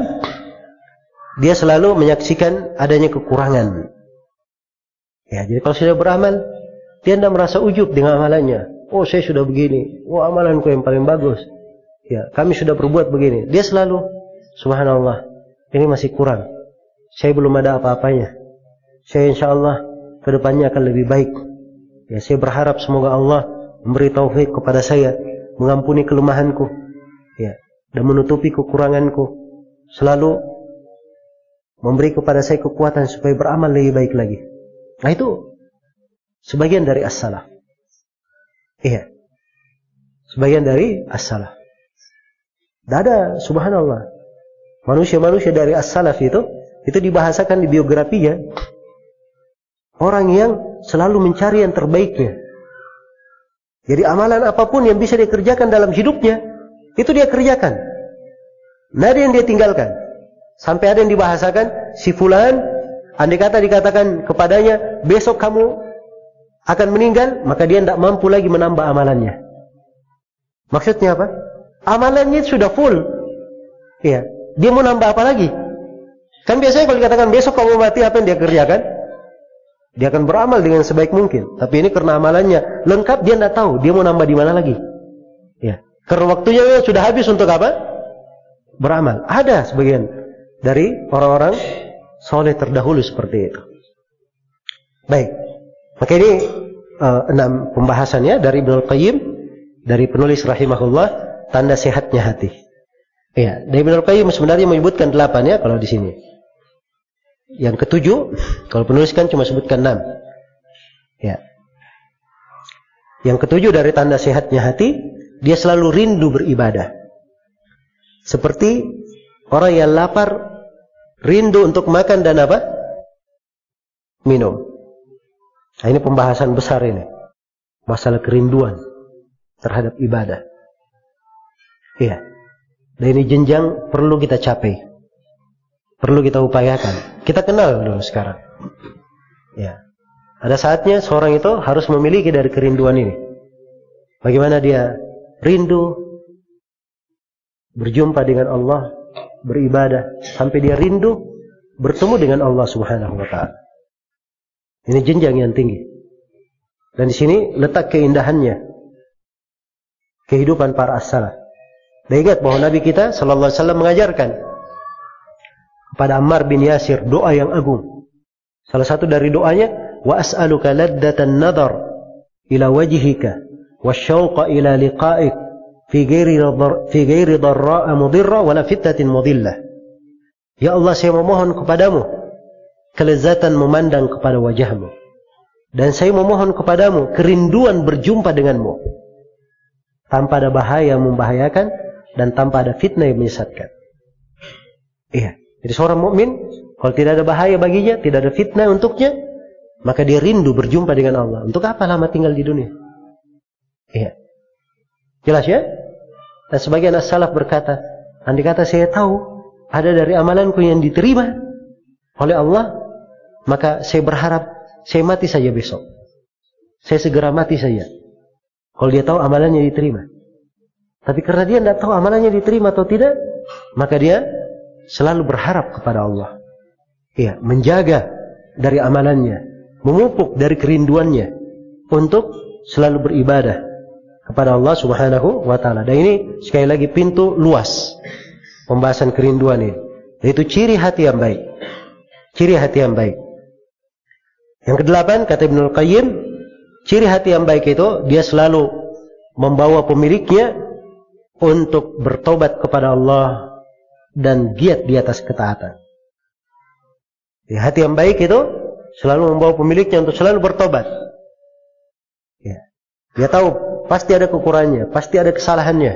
dia selalu menyaksikan adanya kekurangan. Ya, jadi kalau sudah beramal, dia tidak merasa ujub dengan amalannya. Oh, saya sudah begini. Oh, amalanku yang paling bagus. Ya, kami sudah berbuat begini. Dia selalu, subhanallah, ini masih kurang. Saya belum ada apa-apanya. Saya insya Allah kedepannya akan lebih baik. Ya, saya berharap semoga Allah memberi taufik kepada saya, mengampuni kelemahanku, ya, dan menutupi kekuranganku. Selalu memberi kepada saya kekuatan supaya beramal lebih baik lagi. Nah, itu sebagian dari as-salaf. Iya. Sebagian dari as-salaf. Dan ada, subhanallah, manusia-manusia dari as-salaf itu, itu dibahasakan di biografinya. Orang yang selalu mencari yang terbaiknya. Jadi amalan apapun yang bisa dia kerjakan dalam hidupnya, itu dia kerjakan. Nggak ada yang dia tinggalkan. Sampai ada yang dibahasakan, si fulan, andai kata dikatakan kepadanya, besok kamu akan meninggal, maka dia tidak mampu lagi menambah amalannya. Maksudnya apa? Amalannya sudah full. Iya. Dia mau nambah apa lagi? Kan biasanya kalau dikatakan besok kamu mati, apa yang dia kerjakan? Dia akan beramal dengan sebaik mungkin. Tapi ini karena amalannya lengkap, dia tidak tahu dia mau nambah di mana lagi. Ya. Karena waktunya sudah habis untuk apa? Beramal. Ada sebagian dari orang-orang soleh terdahulu seperti itu. Baik. Maka ini uh, enam pembahasannya dari Ibnu Al-Qayyim, dari penulis rahimahullah, tanda sehatnya hati. Ya, dari Ibnu Al-Qayyim sebenarnya menyebutkan delapan ya kalau di sini. Yang ketujuh, kalau penulis kan cuma sebutkan enam. Ya. Yang ketujuh dari tanda sehatnya hati, dia selalu rindu beribadah. Seperti orang yang lapar, rindu untuk makan dan apa? Minum. Nah, ini pembahasan besar ini. Masalah kerinduan terhadap ibadah. Iya. Dan ini jenjang perlu kita capai. Perlu kita upayakan. Kita kenal dulu sekarang. Ya. Ada saatnya seorang itu harus memiliki dari kerinduan ini. Bagaimana dia rindu berjumpa dengan Allah, beribadah, sampai dia rindu bertemu dengan Allah Subhanahu wa taala. Ini jenjang yang tinggi. Dan di sini letak keindahannya. Kehidupan para as-salaf. Dan ingat bahwa Nabi kita sallallahu alaihi wasallam mengajarkan kepada Ammar bin Yasir doa yang agung. Salah satu dari doanya, wa as'aluka laddatan nadhar ila wajhika wasyauqa ila liqa'ik fi ghairi fi ghairi dharra'a mudirra wala fitnatin mudillah. Ya Allah, saya memohon kepadamu kelezatan memandang kepada wajahmu, dan saya memohon kepadamu kerinduan berjumpa denganmu tanpa ada bahaya yang membahayakan dan tanpa ada fitnah yang menyesatkan. Iya. Jadi seorang mukmin kalau tidak ada bahaya baginya, tidak ada fitnah untuknya, maka dia rindu berjumpa dengan Allah. Untuk apa lama tinggal di dunia? Iya. Jelas ya? Dan sebagian as-salaf berkata, andai kata saya tahu ada dari amalanku yang diterima oleh Allah, maka saya berharap saya mati saja besok. Saya segera mati saja. Kalau dia tahu amalannya diterima. Tapi karena dia tidak tahu amalannya diterima atau tidak, maka dia selalu berharap kepada Allah. Iya, menjaga dari amalannya, memupuk dari kerinduannya untuk selalu beribadah kepada Allah Subhanahu wa taala. Dan ini sekali lagi pintu luas pembahasan kerinduan ini. Yaitu ciri hati yang baik. Ciri hati yang baik. Yang kedelapan, kata Ibnul Qayyim, ciri hati yang baik itu dia selalu membawa pemiliknya untuk bertobat kepada Allah dan giat di atas ketaatan. Ya, hati yang baik itu selalu membawa pemiliknya untuk selalu bertobat. Ya. Dia tahu pasti ada kekurangannya, pasti ada kesalahannya.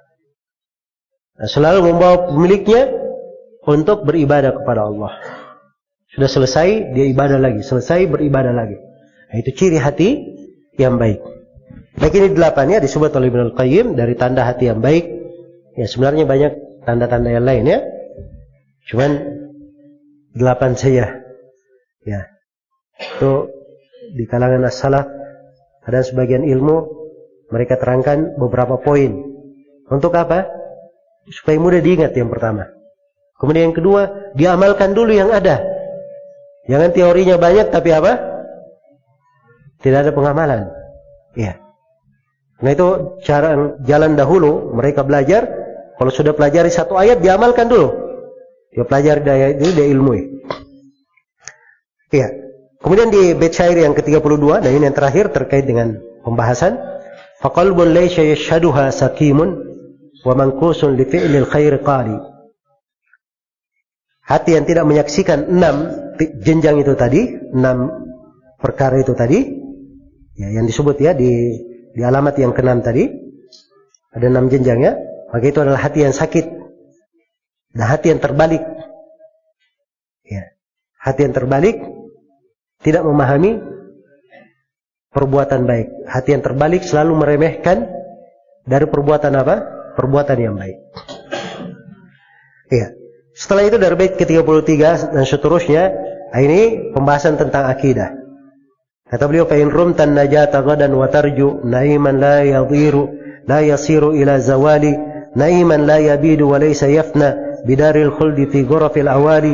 Nah, selalu membawa pemiliknya untuk beribadah kepada Allah. Sudah selesai, dia ibadah lagi. Selesai, beribadah lagi. Nah, itu ciri hati yang baik. Baik, ini delapannya disebut oleh Ibnul Qayyim dari tanda hati yang baik. Ya, sebenarnya banyak tanda-tanda yang lain ya. Cuman delapan saja. Ya. Itu di kalangan as-salaf ada sebagian ilmu mereka terangkan beberapa poin. Untuk apa? Supaya mudah diingat yang pertama. Kemudian yang kedua, diamalkan dulu yang ada. Jangan teorinya banyak tapi apa? Tidak ada pengamalan. Ya. Nah itu cara jalan dahulu mereka belajar. Kalau sudah pelajari satu ayat, diamalkan dulu. Dia pelajari ayat ini, dia ilmui. Iya. Kemudian di bait syair yang ke tiga puluh dua, dan ini yang terakhir terkait dengan pembahasan. Faqalbun laysa yashhaduha sakimun wa mankusun li fi'lil khair qali. Hati yang tidak menyaksikan enam jenjang itu tadi, enam perkara itu tadi, ya, yang disebut ya di di alamat yang keenam tadi, ada enam jenjangnya. Maka itu adalah hati yang sakit dan hati yang terbalik. Ya. Hati yang terbalik tidak memahami perbuatan baik. Hati yang terbalik selalu meremehkan dari perbuatan apa? Perbuatan yang baik. Ya. Setelah itu dari bait ke tiga puluh tiga dan seterusnya, ini pembahasan tentang akidah. Kata beliau, fa in rumtan najata ghadan wa tarju naiman la yadhiru la yasiru ila zawali naiman la yabidu wa laysa yafna bidaril khuldi fi ghurafil awali.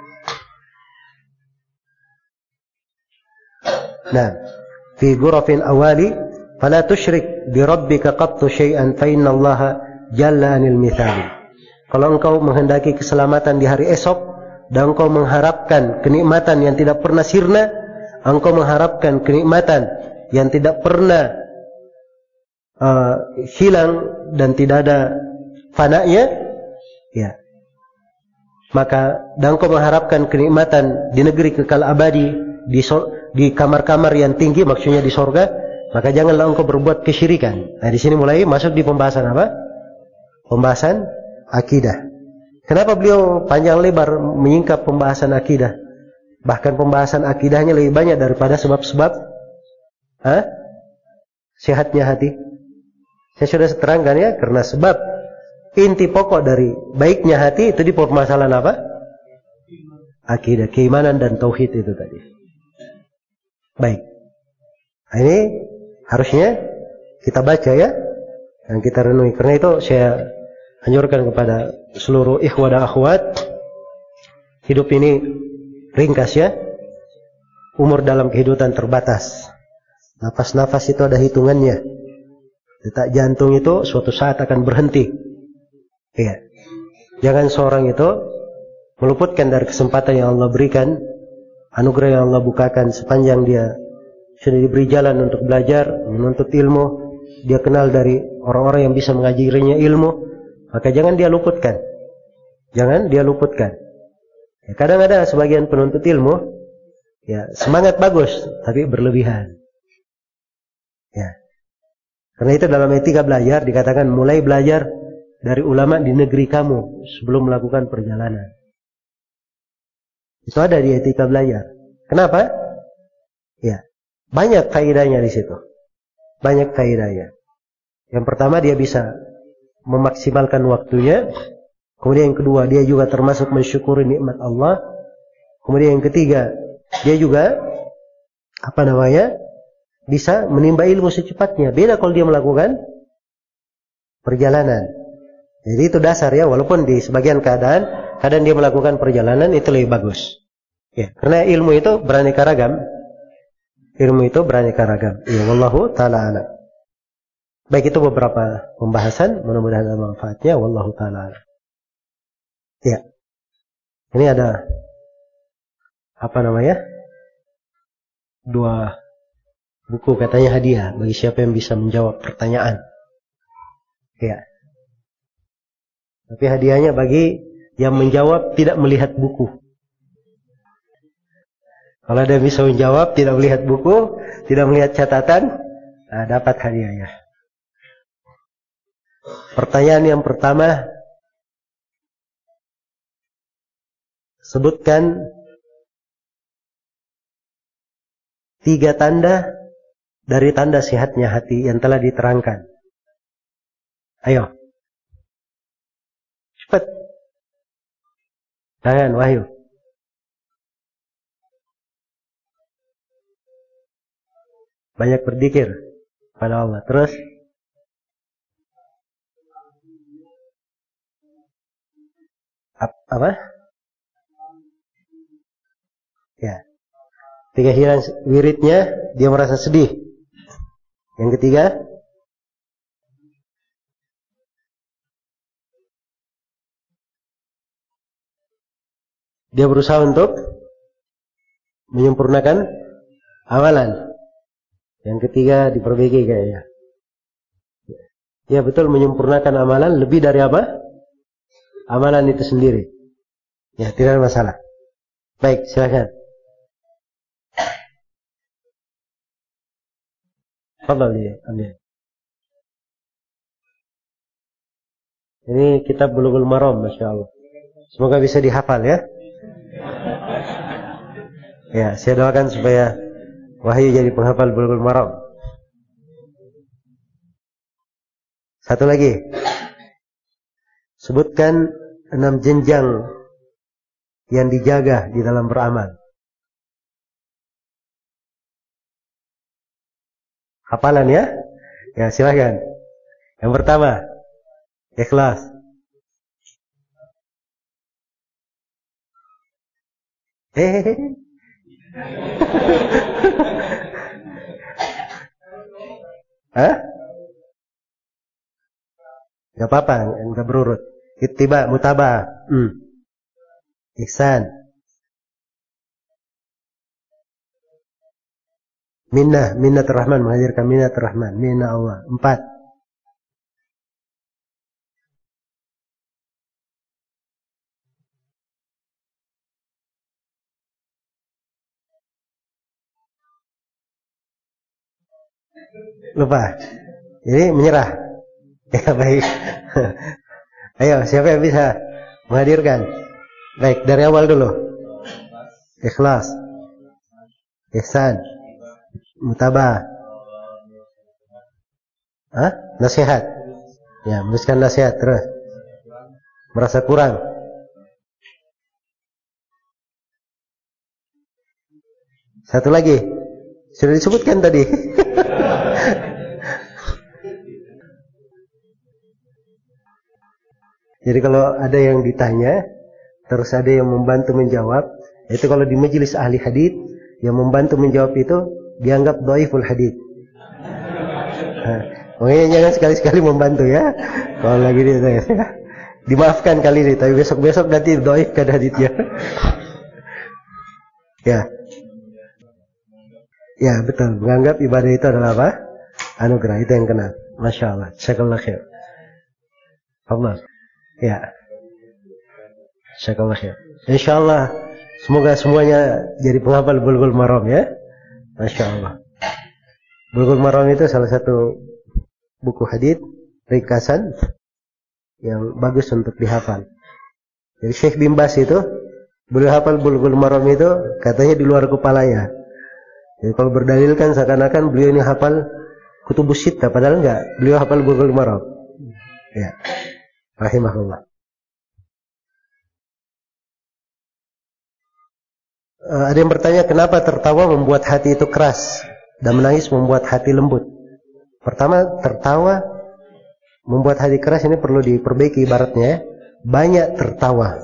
Nah, fi ghurafil awali fala tusyrik bi rabbika qattu syai'an fa inna Allaha jalla anil mithali. Kalau engkau menghendaki keselamatan di hari esok dan engkau mengharapkan kenikmatan yang tidak pernah sirna, engkau mengharapkan kenikmatan yang tidak pernah uh, hilang dan tidak ada fananya, ya. Maka dan engkau mengharapkan kenikmatan di negeri kekal abadi, di so, di kamar-kamar yang tinggi, maksudnya di sorga, maka janganlah engkau berbuat kesyirikan. Nah, di sini mulai masuk di pembahasan apa? Pembahasan akidah. Kenapa beliau panjang lebar menyingkap pembahasan akidah? Bahkan pembahasan akidahnya lebih banyak daripada sebab-sebab ha? sehatnya hati. Saya sudah terangkan ya, karena sebab inti pokok dari baiknya hati itu di permasalahan apa? Akidah, keimanan dan tauhid itu tadi. Baik. Nah, ini harusnya kita baca ya, dan kita renungi. Karena itu saya anjurkan kepada seluruh ikhwah dan akhwat, hidup ini ringkas ya. Umur dalam kehidupan terbatas. Nafas-nafas itu ada hitungannya. Detak jantung itu suatu saat akan berhenti. Iya. Jangan seorang itu meluputkan dari kesempatan yang Allah berikan, anugerah yang Allah bukakan sepanjang dia sudah diberi jalan untuk belajar, menuntut ilmu, dia kenal dari orang-orang yang bisa mengajarinya ilmu, maka jangan dia luputkan. Jangan dia luputkan. Ya, kadang ada sebagian penuntut ilmu, ya semangat bagus, tapi berlebihan. Ya. Karena itu dalam etika belajar dikatakan mulai belajar dari ulama di negeri kamu sebelum melakukan perjalanan. Itu ada di etika belajar. Kenapa? Ya, banyak faedahnya di situ. Banyak faedahnya. Yang pertama dia bisa memaksimalkan waktunya. Kemudian yang kedua dia juga termasuk mensyukuri nikmat Allah. Kemudian yang ketiga dia juga apa namanya? Bisa menimba ilmu secepatnya. Beda kalau dia melakukan perjalanan. Jadi itu dasar ya, walaupun di sebagian keadaan kadang dia melakukan perjalanan itu lebih bagus. Ya, karena ilmu itu beraneka ragam. Ilmu itu beraneka ragam. Ya, wallahu taala a'lam. Baik, itu beberapa pembahasan, mudah-mudahan ada manfaatnya, wallahu taala a'lam. Ya. Ini ada apa namanya? Dua buku katanya hadiah bagi siapa yang bisa menjawab pertanyaan. Ya. Tapi hadiahnya bagi yang menjawab tidak melihat buku. Kalau ada yang bisa menjawab tidak melihat buku, tidak melihat catatan, nah, dapat hadiahnya. Pertanyaan yang pertama, sebutkan tiga tanda dari tanda sehatnya hati yang telah diterangkan. Ayo. Cepat. Tangan, Wahyu. Banyak berzikir pada Allah. Terus? Apa? Ya. Tiga hilang wiridnya, dia merasa sedih. Yang ketiga? Dia berusaha untuk menyempurnakan amalan. Yang ketiga diperbaiki kayaknya. Ya betul, menyempurnakan amalan lebih dari apa? Amalan itu sendiri. Ya, tidak ada masalah. Baik, silakan. Fadhal ya, ambil. Ini kitab Bulughul Maram, Masya Allah. Semoga bisa dihafal ya. Ya, saya doakan supaya Wahyu jadi penghafal Bulughul Maram. Satu lagi. Sebutkan enam jenjang yang dijaga di dalam beramal. Hafalan ya? Ya, silakan. Yang pertama, ikhlas. Hehehe. Hah? Gak apa-apa, enggak berurut. Ittiba, mutaba. Hmm. Ihsan. Minnah, minnat Rahman, menghadirkan minnat Rahman, minnah Allah. Empat. Lupa. Jadi menyerah. Ya baik. Ayo, siapa yang bisa menghadirkan? Baik, dari awal dulu. Ikhlas, ihsan, mutabah. Hah? Nasihat. Ya, menuliskan nasihat terus. Merasa kurang. Satu lagi. Sudah disebutkan tadi. Jadi kalau ada yang ditanya, terus ada yang membantu menjawab, itu kalau di majelis ahli hadits, yang membantu menjawab itu dianggap dhaiful hadits. Makanya jangan sekali-sekali membantu ya. Kalau lagi dia ya. Dimaafkan kali ini, tapi besok-besok nanti dhaif kan haditsnya. Ya. Ya, betul. Menganggap ibadah itu adalah apa? Anugerah, itu yang kena. Masya Allah. Jazakallah khair. Allah. Ya. Jazakallah khair. Insyaallah semoga semuanya jadi penghafal Bulughul Maram ya. Masya Allah. Bulughul Maram itu salah satu buku hadits ringkasan yang bagus untuk dihafal. Jadi Syekh bin Baz itu beliau hafal Bulughul Maram itu katanya di luar kepalanya. Jadi kalau berdalilkan seakan-akan beliau ini hafal Kutubus Sittah, padahal enggak. Beliau hafal Bulughul Maram. Ya. Rahimahullah. Uh, ada yang bertanya kenapa tertawa membuat hati itu keras dan menangis membuat hati lembut. Pertama, tertawa membuat hati keras ini perlu diperbaiki ibaratnya ya. Banyak tertawa.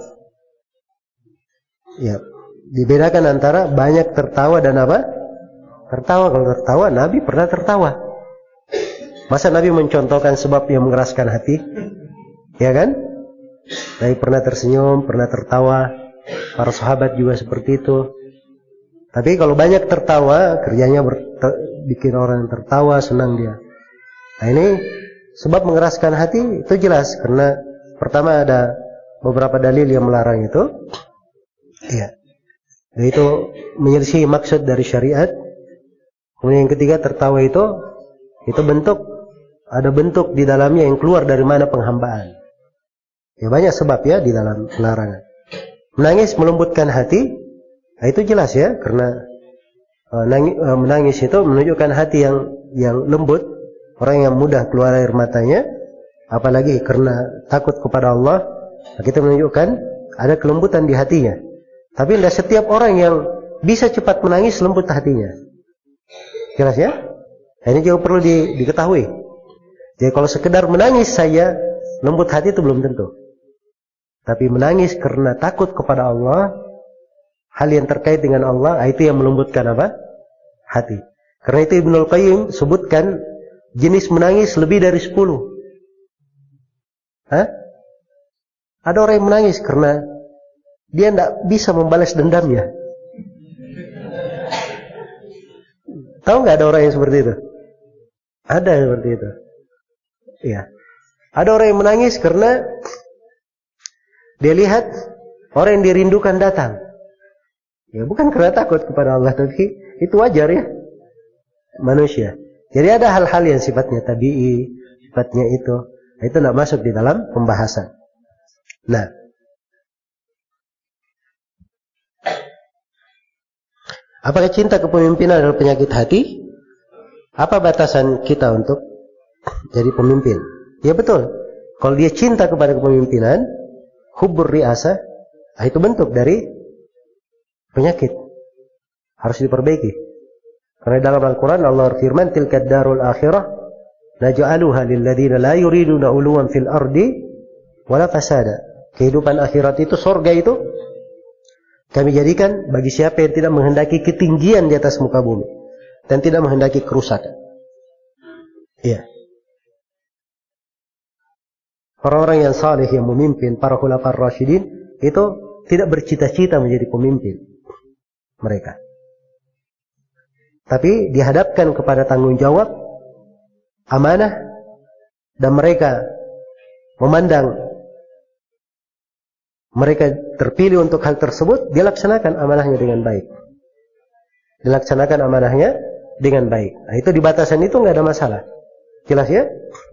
Ya, dibedakan antara banyak tertawa dan apa? Tertawa. Kalau tertawa, Nabi pernah tertawa. Masa Nabi mencontohkan sebab yang mengeraskan hati? Ya kan? Nabi pernah tersenyum, pernah tertawa. Para sahabat juga seperti itu. Tapi kalau banyak tertawa, kerjanya bikin orang tertawa, senang dia. Nah ini sebab mengeraskan hati itu jelas. Karena pertama ada beberapa dalil yang melarang itu. Ya. Yaitu menyelisih maksud dari syariat. Kemudian yang ketiga, tertawa itu itu bentuk, ada bentuk di dalamnya yang keluar dari mana penghambaan. Ya banyak sebab ya di dalam larangan. Menangis melembutkan hati, nah itu jelas ya, karena uh, nangis, uh, menangis itu menunjukkan hati yang yang lembut, orang yang mudah keluar air matanya, apalagi karena takut kepada Allah, nah kita menunjukkan ada kelembutan di hatinya. Tapi tidak setiap orang yang bisa cepat menangis lembut hatinya. Jelas ya? Nah, ini juga perlu di, diketahui. Jadi kalau sekedar menangis saja lembut hati itu belum tentu. Tapi menangis karena takut kepada Allah, hal yang terkait dengan Allah, itu yang melembutkan apa? Hati. Karena itu Ibnul Qayyim sebutkan jenis menangis lebih dari sepuluh. Hah? Ada orang yang menangis karena dia tidak bisa membalas dendamnya. Tahu nggak ada orang yang seperti itu? Ada yang seperti itu. Iya. Ada orang yang menangis karena dia lihat orang yang dirindukan datang. Ya bukan karena takut kepada Allah, tapi itu wajar ya. Manusia. Jadi ada hal-hal yang sifatnya tabi'i, sifatnya itu. Nah, itu tidak masuk di dalam pembahasan. Nah. Apakah cinta kepemimpinan adalah penyakit hati? Apa batasan kita untuk jadi pemimpin? Ya betul. Kalau dia cinta kepada kepemimpinan, hubbur ri'asah, itu bentuk dari penyakit. Harus diperbaiki. Karena dalam Al-Quran Allah firman, tilkad darul akhirah naj'aluha lilladzina la yuriduna uluwan fil ardi wala fasada. Kehidupan akhirat itu, surga itu kami jadikan bagi siapa yang tidak menghendaki ketinggian di atas muka bumi dan tidak menghendaki kerusakan. Iya. Orang-orang yang saleh yang memimpin, para khulafaur rasyidin, itu tidak bercita-cita menjadi pemimpin mereka. Tapi dihadapkan kepada tanggung jawab, amanah, dan mereka memandang mereka terpilih untuk hal tersebut, dia laksanakan amanahnya dengan baik. Dilaksanakan amanahnya dengan baik. Nah, itu di batasan itu nggak ada masalah. Jelas ya?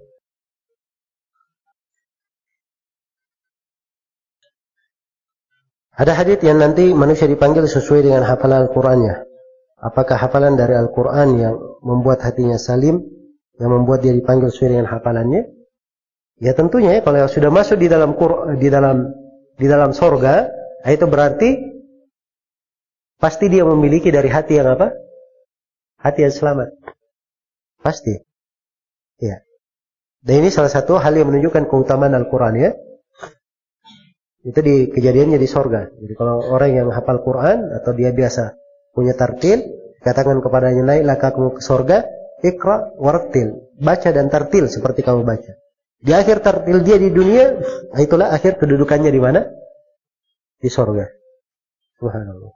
Ada hadits yang nanti manusia dipanggil sesuai dengan hafalan Al-Qur'annya. Apakah hafalan dari Al-Qur'an yang membuat hatinya salim, yang membuat dia dipanggil sesuai dengan hafalannya? Ya tentunya ya, kalau sudah masuk di dalam di dalam di dalam sorga, itu berarti pasti dia memiliki dari hati yang apa? Hati yang selamat. Pasti. Ya. Dan ini salah satu hal yang menunjukkan keutamaan Al-Qur'an ya. Itu di kejadiannya di sorga. Jadi kalau orang yang hafal Quran atau dia biasa punya tartil, katakan kepadanya, naiklah kamu ke sorga, ikra wartil, baca dan tartil seperti kamu baca. Di akhir tartil dia di dunia, itulah akhir kedudukannya di mana? Di sorga. Subhanallah.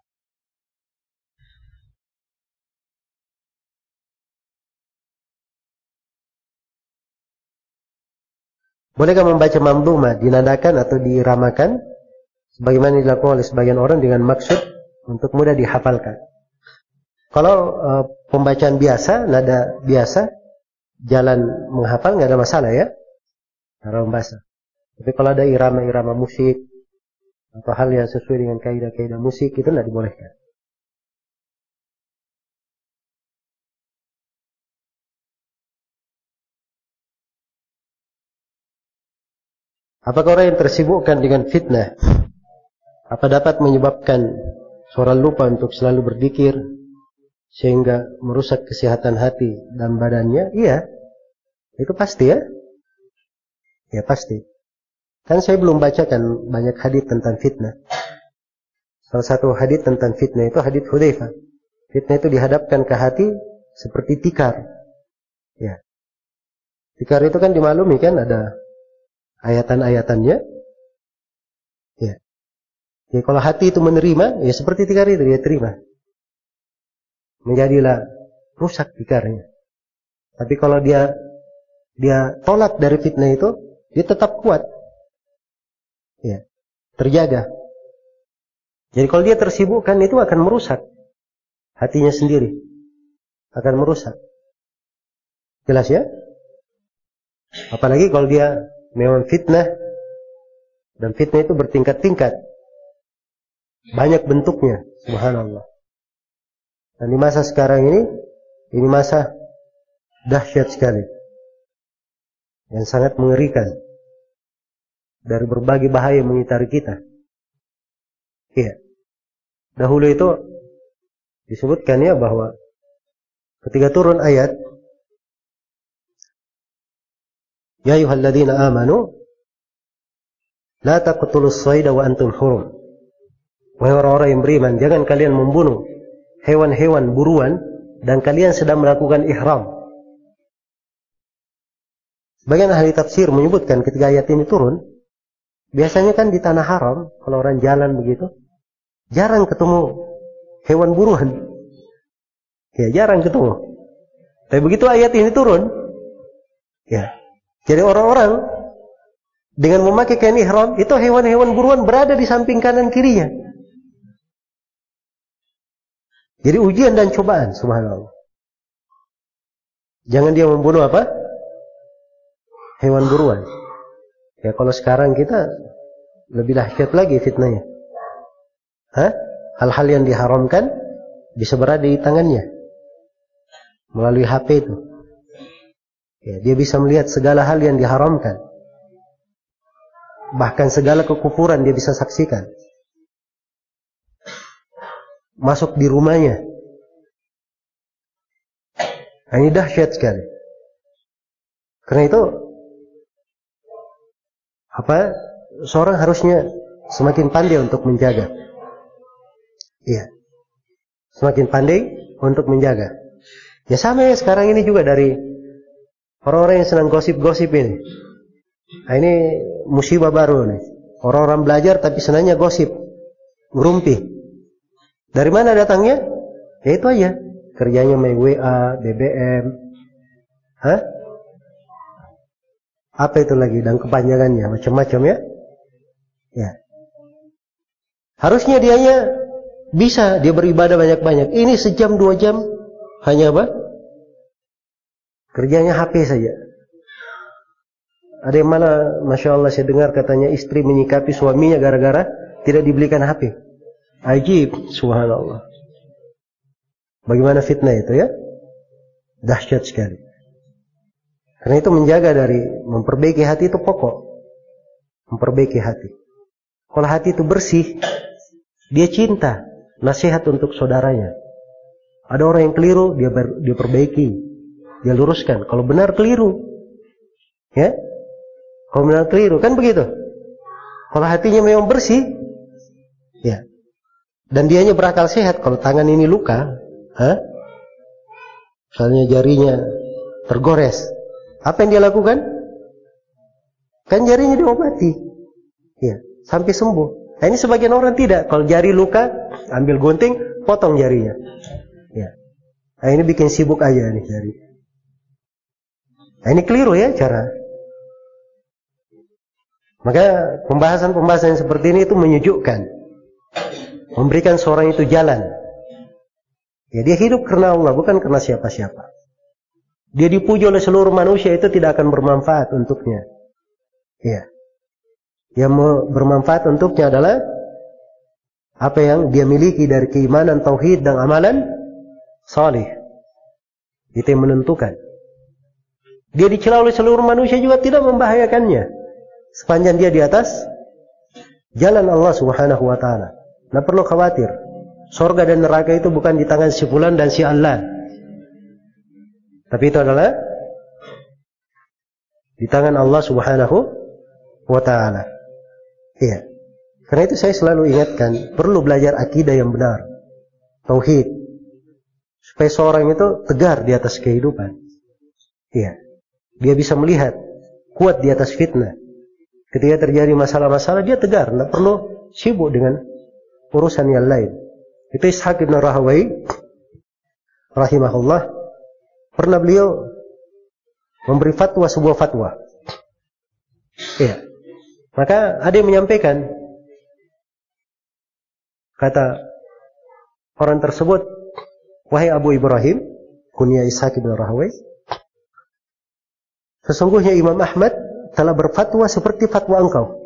Bolehkah membaca mamdumah dinadakan atau diramakan sebagaimana dilakukan oleh sebagian orang dengan maksud untuk mudah dihafalkan? Kalau uh, pembacaan biasa, nada biasa, jalan menghafal nggak ada masalah ya, cara membaca. Tapi kalau ada irama-irama musik atau hal yang sesuai dengan kaidah-kaidah musik itu tidak dibolehkan. Apakah orang yang tersibukkan dengan fitnah apa dapat menyebabkan seorang lupa untuk selalu berzikir sehingga merusak kesehatan hati dan badannya? Iya, itu pasti ya. Ya pasti. Kan saya belum bacakan banyak hadits tentang fitnah. Salah satu hadits tentang fitnah itu hadits Hudzaifah. Fitnah itu dihadapkan ke hati seperti tikar. Ya. Tikar itu kan dimaklumi kan ada ayatan-ayatannya. Ya. Jadi kalau hati itu menerima, ya seperti tikar itu dia terima. Menjadilah rusak tikarnya. Tapi kalau dia dia tolak dari fitnah itu, dia tetap kuat. Ya. Terjaga. Jadi kalau dia tersibukkan itu akan merusak hatinya sendiri. Akan merusak. Jelas ya? Apalagi kalau dia memang fitnah, dan fitnah itu bertingkat-tingkat, banyak bentuknya, subhanallah. Dan di masa sekarang ini, ini masa dahsyat sekali, yang sangat mengerikan, dari berbagai bahaya mengitari kita. Iya. Dahulu itu disebutkan ya bahwa ketika turun ayat Ya ayyuhalladzina amanu la taqtulus shayda wa antum hurum. Wahai orang-orang yang beriman, jangan kalian membunuh hewan-hewan buruan dan kalian sedang melakukan ihram. Sebagian ahli tafsir menyebutkan ketika ayat ini turun, biasanya kan di tanah haram kalau orang jalan begitu jarang ketemu hewan buruan. Ya, jarang ketemu. Tapi begitu ayat ini turun, ya, jadi orang-orang dengan memakai kain ihram, itu hewan-hewan buruan berada di samping kanan kirinya. Jadi ujian dan cobaan, subhanallah. Jangan dia membunuh apa? Hewan buruan. Ya kalau sekarang kita lebih dahsyat lagi fitnahnya. Hah? Hal-hal yang diharamkan bisa berada di tangannya melalui H P itu. Ya, dia bisa melihat segala hal yang diharamkan. Bahkan segala kekufuran dia bisa saksikan. Masuk di rumahnya. Nah, ini dahsyat sekali. Karena itu apa? Seorang harusnya semakin pandai untuk menjaga. Iya. Semakin pandai untuk menjaga. Ya sama ya sekarang ini juga dari orang-orang yang senang gosip-gosip ini. Nah, ini musibah baru nih. Orang-orang belajar tapi senangnya gosip, ngerumpi. Dari mana datangnya? Ya itu aja. Kerjanya main W A, B B M. Hah? Apa itu lagi? Dan kepanjangannya macam-macam ya. Ya. Harusnya dianya bisa dia beribadah banyak-banyak. Ini sejam dua jam hanya apa? Kerjanya H P saja. Ada yang malah, Masya Allah saya dengar katanya istri menyikapi suaminya gara-gara tidak dibelikan H P. Ajib, subhanallah. Bagaimana fitnah itu ya? Dahsyat sekali. Karena itu menjaga dari memperbaiki hati itu pokok. Memperbaiki hati. Kalau hati itu bersih, dia cinta, nasihat untuk saudaranya. Ada orang yang keliru, dia ber, dia perbaiki, dia luruskan. Kalau benar keliru, ya, kalau benar keliru kan begitu. Kalau hatinya memang bersih, ya, dan dianya berakal sehat. Kalau tangan ini luka, ha? Misalnya jarinya tergores, apa yang dia lakukan? Kan jarinya diobati, ya, sampai sembuh. Nah, ini sebagian orang tidak. Kalau jari luka, ambil gunting, potong jarinya. Ya. Nah, ini bikin sibuk aja nih jari. Nah, ini keliru ya cara. Maka pembahasan-pembahasan seperti ini itu menyejukkan, memberikan seorang itu jalan. Ya, dia hidup karena Allah, bukan karena siapa-siapa. Dia dipuji oleh seluruh manusia, itu tidak akan bermanfaat untuknya. Ya. Yang bermanfaat untuknya adalah apa yang dia miliki dari keimanan, tauhid dan amalan salih. Itu yang menentukan. Dia dicela oleh seluruh manusia juga tidak membahayakannya, sepanjang dia di atas jalan Allah Subhanahu wa taala. Tidak perlu khawatir. Surga dan neraka itu bukan di tangan si fulan dan si Allah. Tapi itu adalah di tangan Allah Subhanahu wa taala. Iya. Karena itu saya selalu ingatkan, perlu belajar akidah yang benar, tauhid, supaya seorang itu tegar di atas kehidupan. Iya. Dia bisa melihat, kuat di atas fitnah. Ketika terjadi masalah-masalah, dia tegar, tidak perlu sibuk dengan urusan yang lain. Itu Ishaq bin Rahawai rahimahullah, pernah beliau memberi fatwa, sebuah fatwa. Iya. Maka ada yang menyampaikan, kata orang tersebut, wahai Abu Ibrahim, kunya Ishaq bin Rahawai, sesungguhnya Imam Ahmad telah berfatwa seperti fatwa engkau.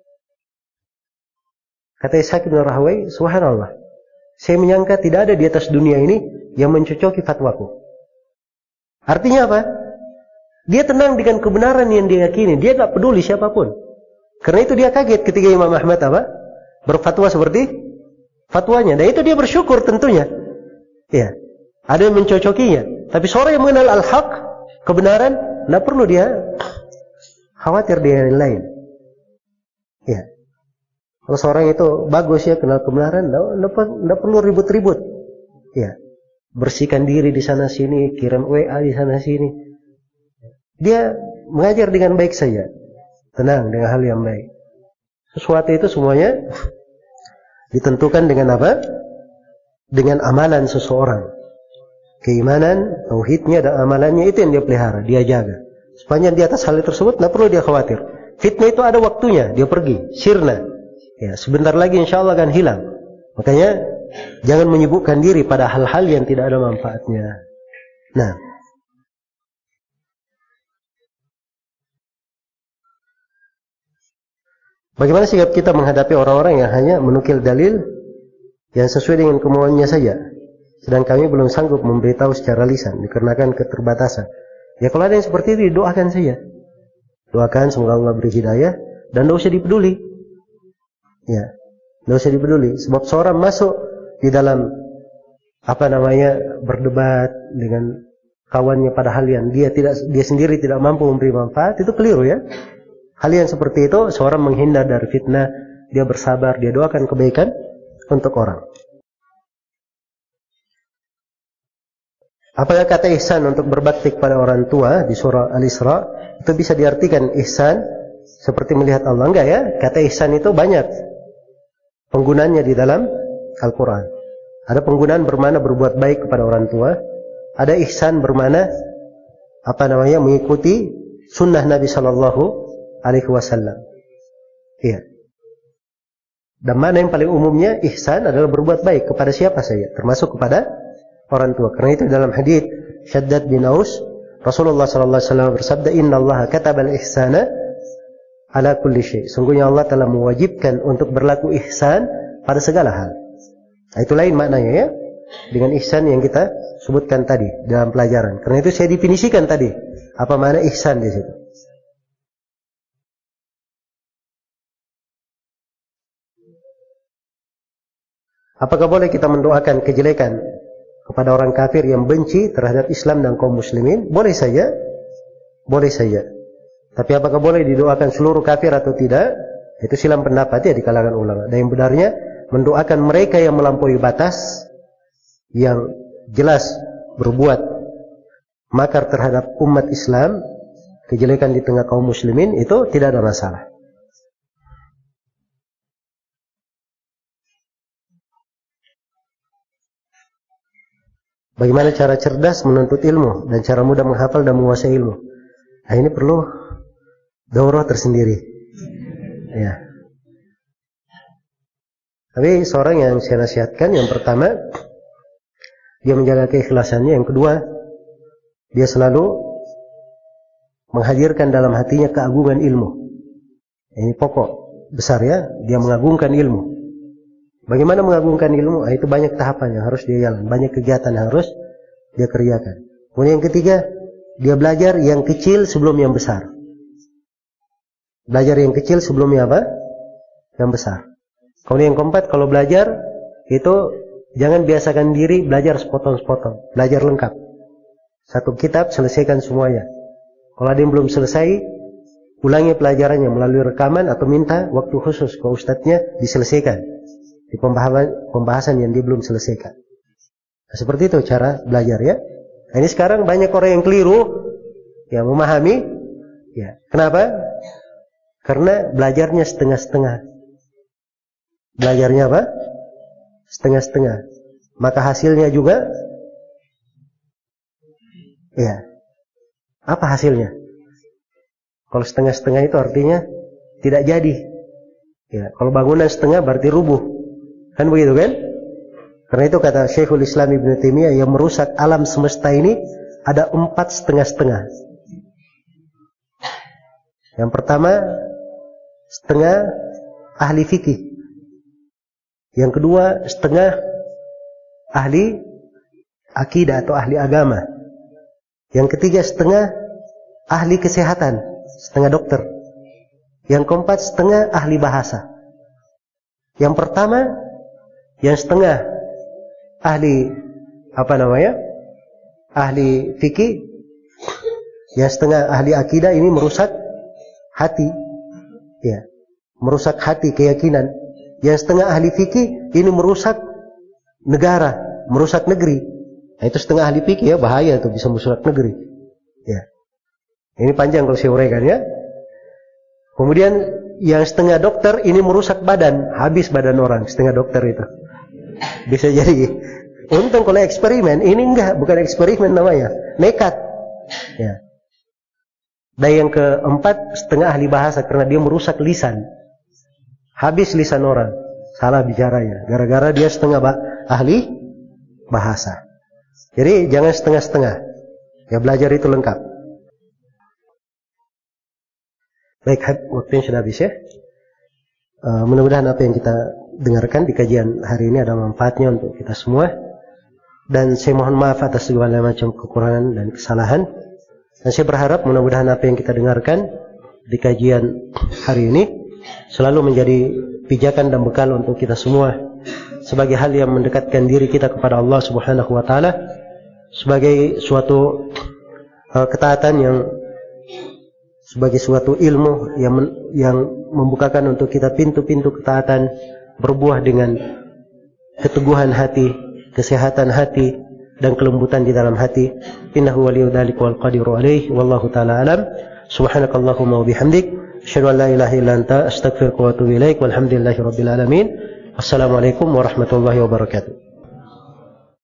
Kata Ishaq bin Rahawai, subhanallah, saya menyangka tidak ada di atas dunia ini yang mencocoki fatwaku. Artinya apa? Dia tenang dengan kebenaran yang dia yakini. Dia tak peduli siapapun. Karena itu dia kaget ketika Imam Ahmad apa? Berfatwa seperti fatwanya. Dan itu dia bersyukur tentunya. Ya, ada yang mencocokinya. Tapi seorang yang mengenal al-haq, kebenaran, tidak perlu dia khawatir dengan yang lain. Ya. Kalau seorang itu bagus ya kenal kebenaran, tidak perlu ribut-ribut. Ya, bersihkan diri di sana sini, kirim W A di sana sini. Dia mengajar dengan baik saja, tenang dengan hal yang baik. Sesuatu itu semuanya ditentukan dengan apa? Dengan amalan seseorang. Keimanan, tauhidnya dan amalannya itu yang dia pelihara, dia jaga. Sepanjang di atas hal tersebut, tidak perlu dia khawatir. Fitnah itu ada waktunya, dia pergi, sirna. Ya, sebentar lagi insya Allah akan hilang. Makanya jangan menyibukkan diri pada hal-hal yang tidak ada manfaatnya. Nah, bagaimana sikap kita menghadapi orang-orang yang hanya menukil dalil yang sesuai dengan kemauannya saja, sedang kami belum sanggup memberitahu secara lisan dikarenakan keterbatasan. Ya, kalau ada yang seperti itu, doakan saja. Doakan semoga Allah beri hidayah dan tidak usah dipeduli. Ya, tidak usah dipeduli. Sebab seorang masuk di dalam apa namanya berdebat dengan kawannya pada hal yang dia tidak, dia sendiri tidak mampu memberi manfaat, itu keliru ya. Hal yang seperti itu seorang menghindar dari fitnah, dia bersabar, dia doakan kebaikan untuk orang. Apakah kata ihsan untuk berbakti kepada orang tua di surah Al-Isra itu bisa diartikan ihsan seperti melihat Allah? Enggak ya. Kata ihsan itu banyak penggunaannya di dalam Al-Quran. Ada penggunaan bermakna berbuat baik kepada orang tua. Ada ihsan bermakna apa namanya mengikuti sunnah Nabi Sallallahu Alaihi Wasallam. Iya. Dan mana yang paling umumnya ihsan adalah berbuat baik kepada siapa saja, termasuk kepada orang tua. Karena itu dalam hadits Shaddad bin Aus Rasulullah sallallahu alaihi wasallam bersabda, "Innallaha katabal ihsana ala kulli syai." Sungguhnya Allah telah mewajibkan untuk berlaku ihsan pada segala hal. Nah, itu lain maknanya ya, dengan ihsan yang kita sebutkan tadi dalam pelajaran. Karena itu saya definisikan tadi apa makna ihsan di situ. Apakah boleh kita mendoakan kejelekan kepada orang kafir yang benci terhadap Islam dan kaum muslimin? Boleh saja. Boleh saja. Tapi apakah boleh didoakan seluruh kafir atau tidak? Itu silang pendapat ya di kalangan ulama. Dan yang benarnya mendoakan mereka yang melampaui batas, yang jelas berbuat makar terhadap umat Islam, kejelekan di tengah kaum muslimin, itu tidak ada masalah. Bagaimana cara cerdas menuntut ilmu dan cara mudah menghafal dan menguasai ilmu? Nah, ini perlu daurah tersendiri. Ya. Tapi seorang yang saya nasihatkan, yang pertama, dia menjaga keikhlasannya. Yang kedua, dia selalu menghadirkan dalam hatinya keagungan ilmu. Ini pokok besar ya, dia mengagungkan ilmu. Bagaimana mengagungkan ilmu? Nah, itu banyak tahapan yang harus dia jalan, banyak kegiatan yang harus dia kerjakan. Kemudian yang ketiga, dia belajar yang kecil sebelum yang besar. Belajar yang kecil sebelumnya apa? Yang besar. Kemudian yang keempat, kalau belajar itu jangan biasakan diri belajar sepotong-sepotong, belajar lengkap. Satu kitab selesaikan semuanya. Kalau ada yang belum selesai, ulangi pelajarannya melalui rekaman atau minta waktu khusus ke ustadznya diselesaikan di pembahasan, pembahasan yang dia belum selesaikan. Nah, seperti itu cara belajar ya. Nah, ini sekarang banyak orang yang keliru yang memahami ya. Kenapa? Karena belajarnya setengah-setengah. Belajarnya apa? Setengah-setengah. Maka hasilnya juga ya. Apa hasilnya? Kalau setengah-setengah itu artinya tidak jadi. Ya, kalau bangunan setengah berarti rubuh. Kan begitu kan? Karena itu kata Syekhul Islam Ibnu Taimiyah, yang merusak alam semesta ini ada empat setengah-setengah. Yang pertama, setengah ahli fikih. Yang kedua, setengah ahli akidah atau ahli agama. Yang ketiga, setengah ahli kesehatan, setengah dokter. Yang keempat, setengah ahli bahasa. Yang pertama, yang setengah ahli apa namanya? Ahli fikih, yang setengah ahli akidah, ini merusak hati. Ya, merusak hati, keyakinan. Yang setengah ahli fikih ini merusak negara, merusak negeri. Nah, itu setengah ahli fikih ya, bahaya itu bisa merusak negeri. Ya. Ini panjang kalau saya uraikan ya. Kemudian yang setengah dokter ini merusak badan, habis badan orang, setengah dokter itu. Bisa jadi. Untung kalau eksperimen, ini enggak, bukan eksperimen namanya, nekat. Ya. Dan yang keempat, setengah ahli bahasa karena dia merusak lisan. Habis lisan orang, salah bicaranya, gara-gara dia setengah bah- ahli bahasa. Jadi jangan setengah-setengah. Ya, belajar itu lengkap. Baik, waktunya sudah habis ya. Uh, mudah-mudahan apa yang kita dengarkan di kajian hari ini ada manfaatnya untuk kita semua. Dan saya mohon maaf atas segala macam kekurangan dan kesalahan. Dan saya berharap mudah-mudahan apa yang kita dengarkan di kajian hari ini selalu menjadi pijakan dan bekal untuk kita semua sebagai hal yang mendekatkan diri kita kepada Allah Subhanahu wa taala, sebagai suatu uh, ketaatan yang sebagai suatu ilmu yang men, yang membukakan untuk kita pintu-pintu ketaatan, berbuah dengan keteguhan hati, kesehatan hati dan kelembutan di dalam hati. Innahu waliyyu dzalika wal qadiru alaihi wallahu taala alam. Subhanakallahumma wa bihamdik asyhadu an la ilaha illa anta astaghfiruka wa atubu ilaik walhamdulillahi rabbil alamin. Assalamualaikum warahmatullahi wabarakatuh.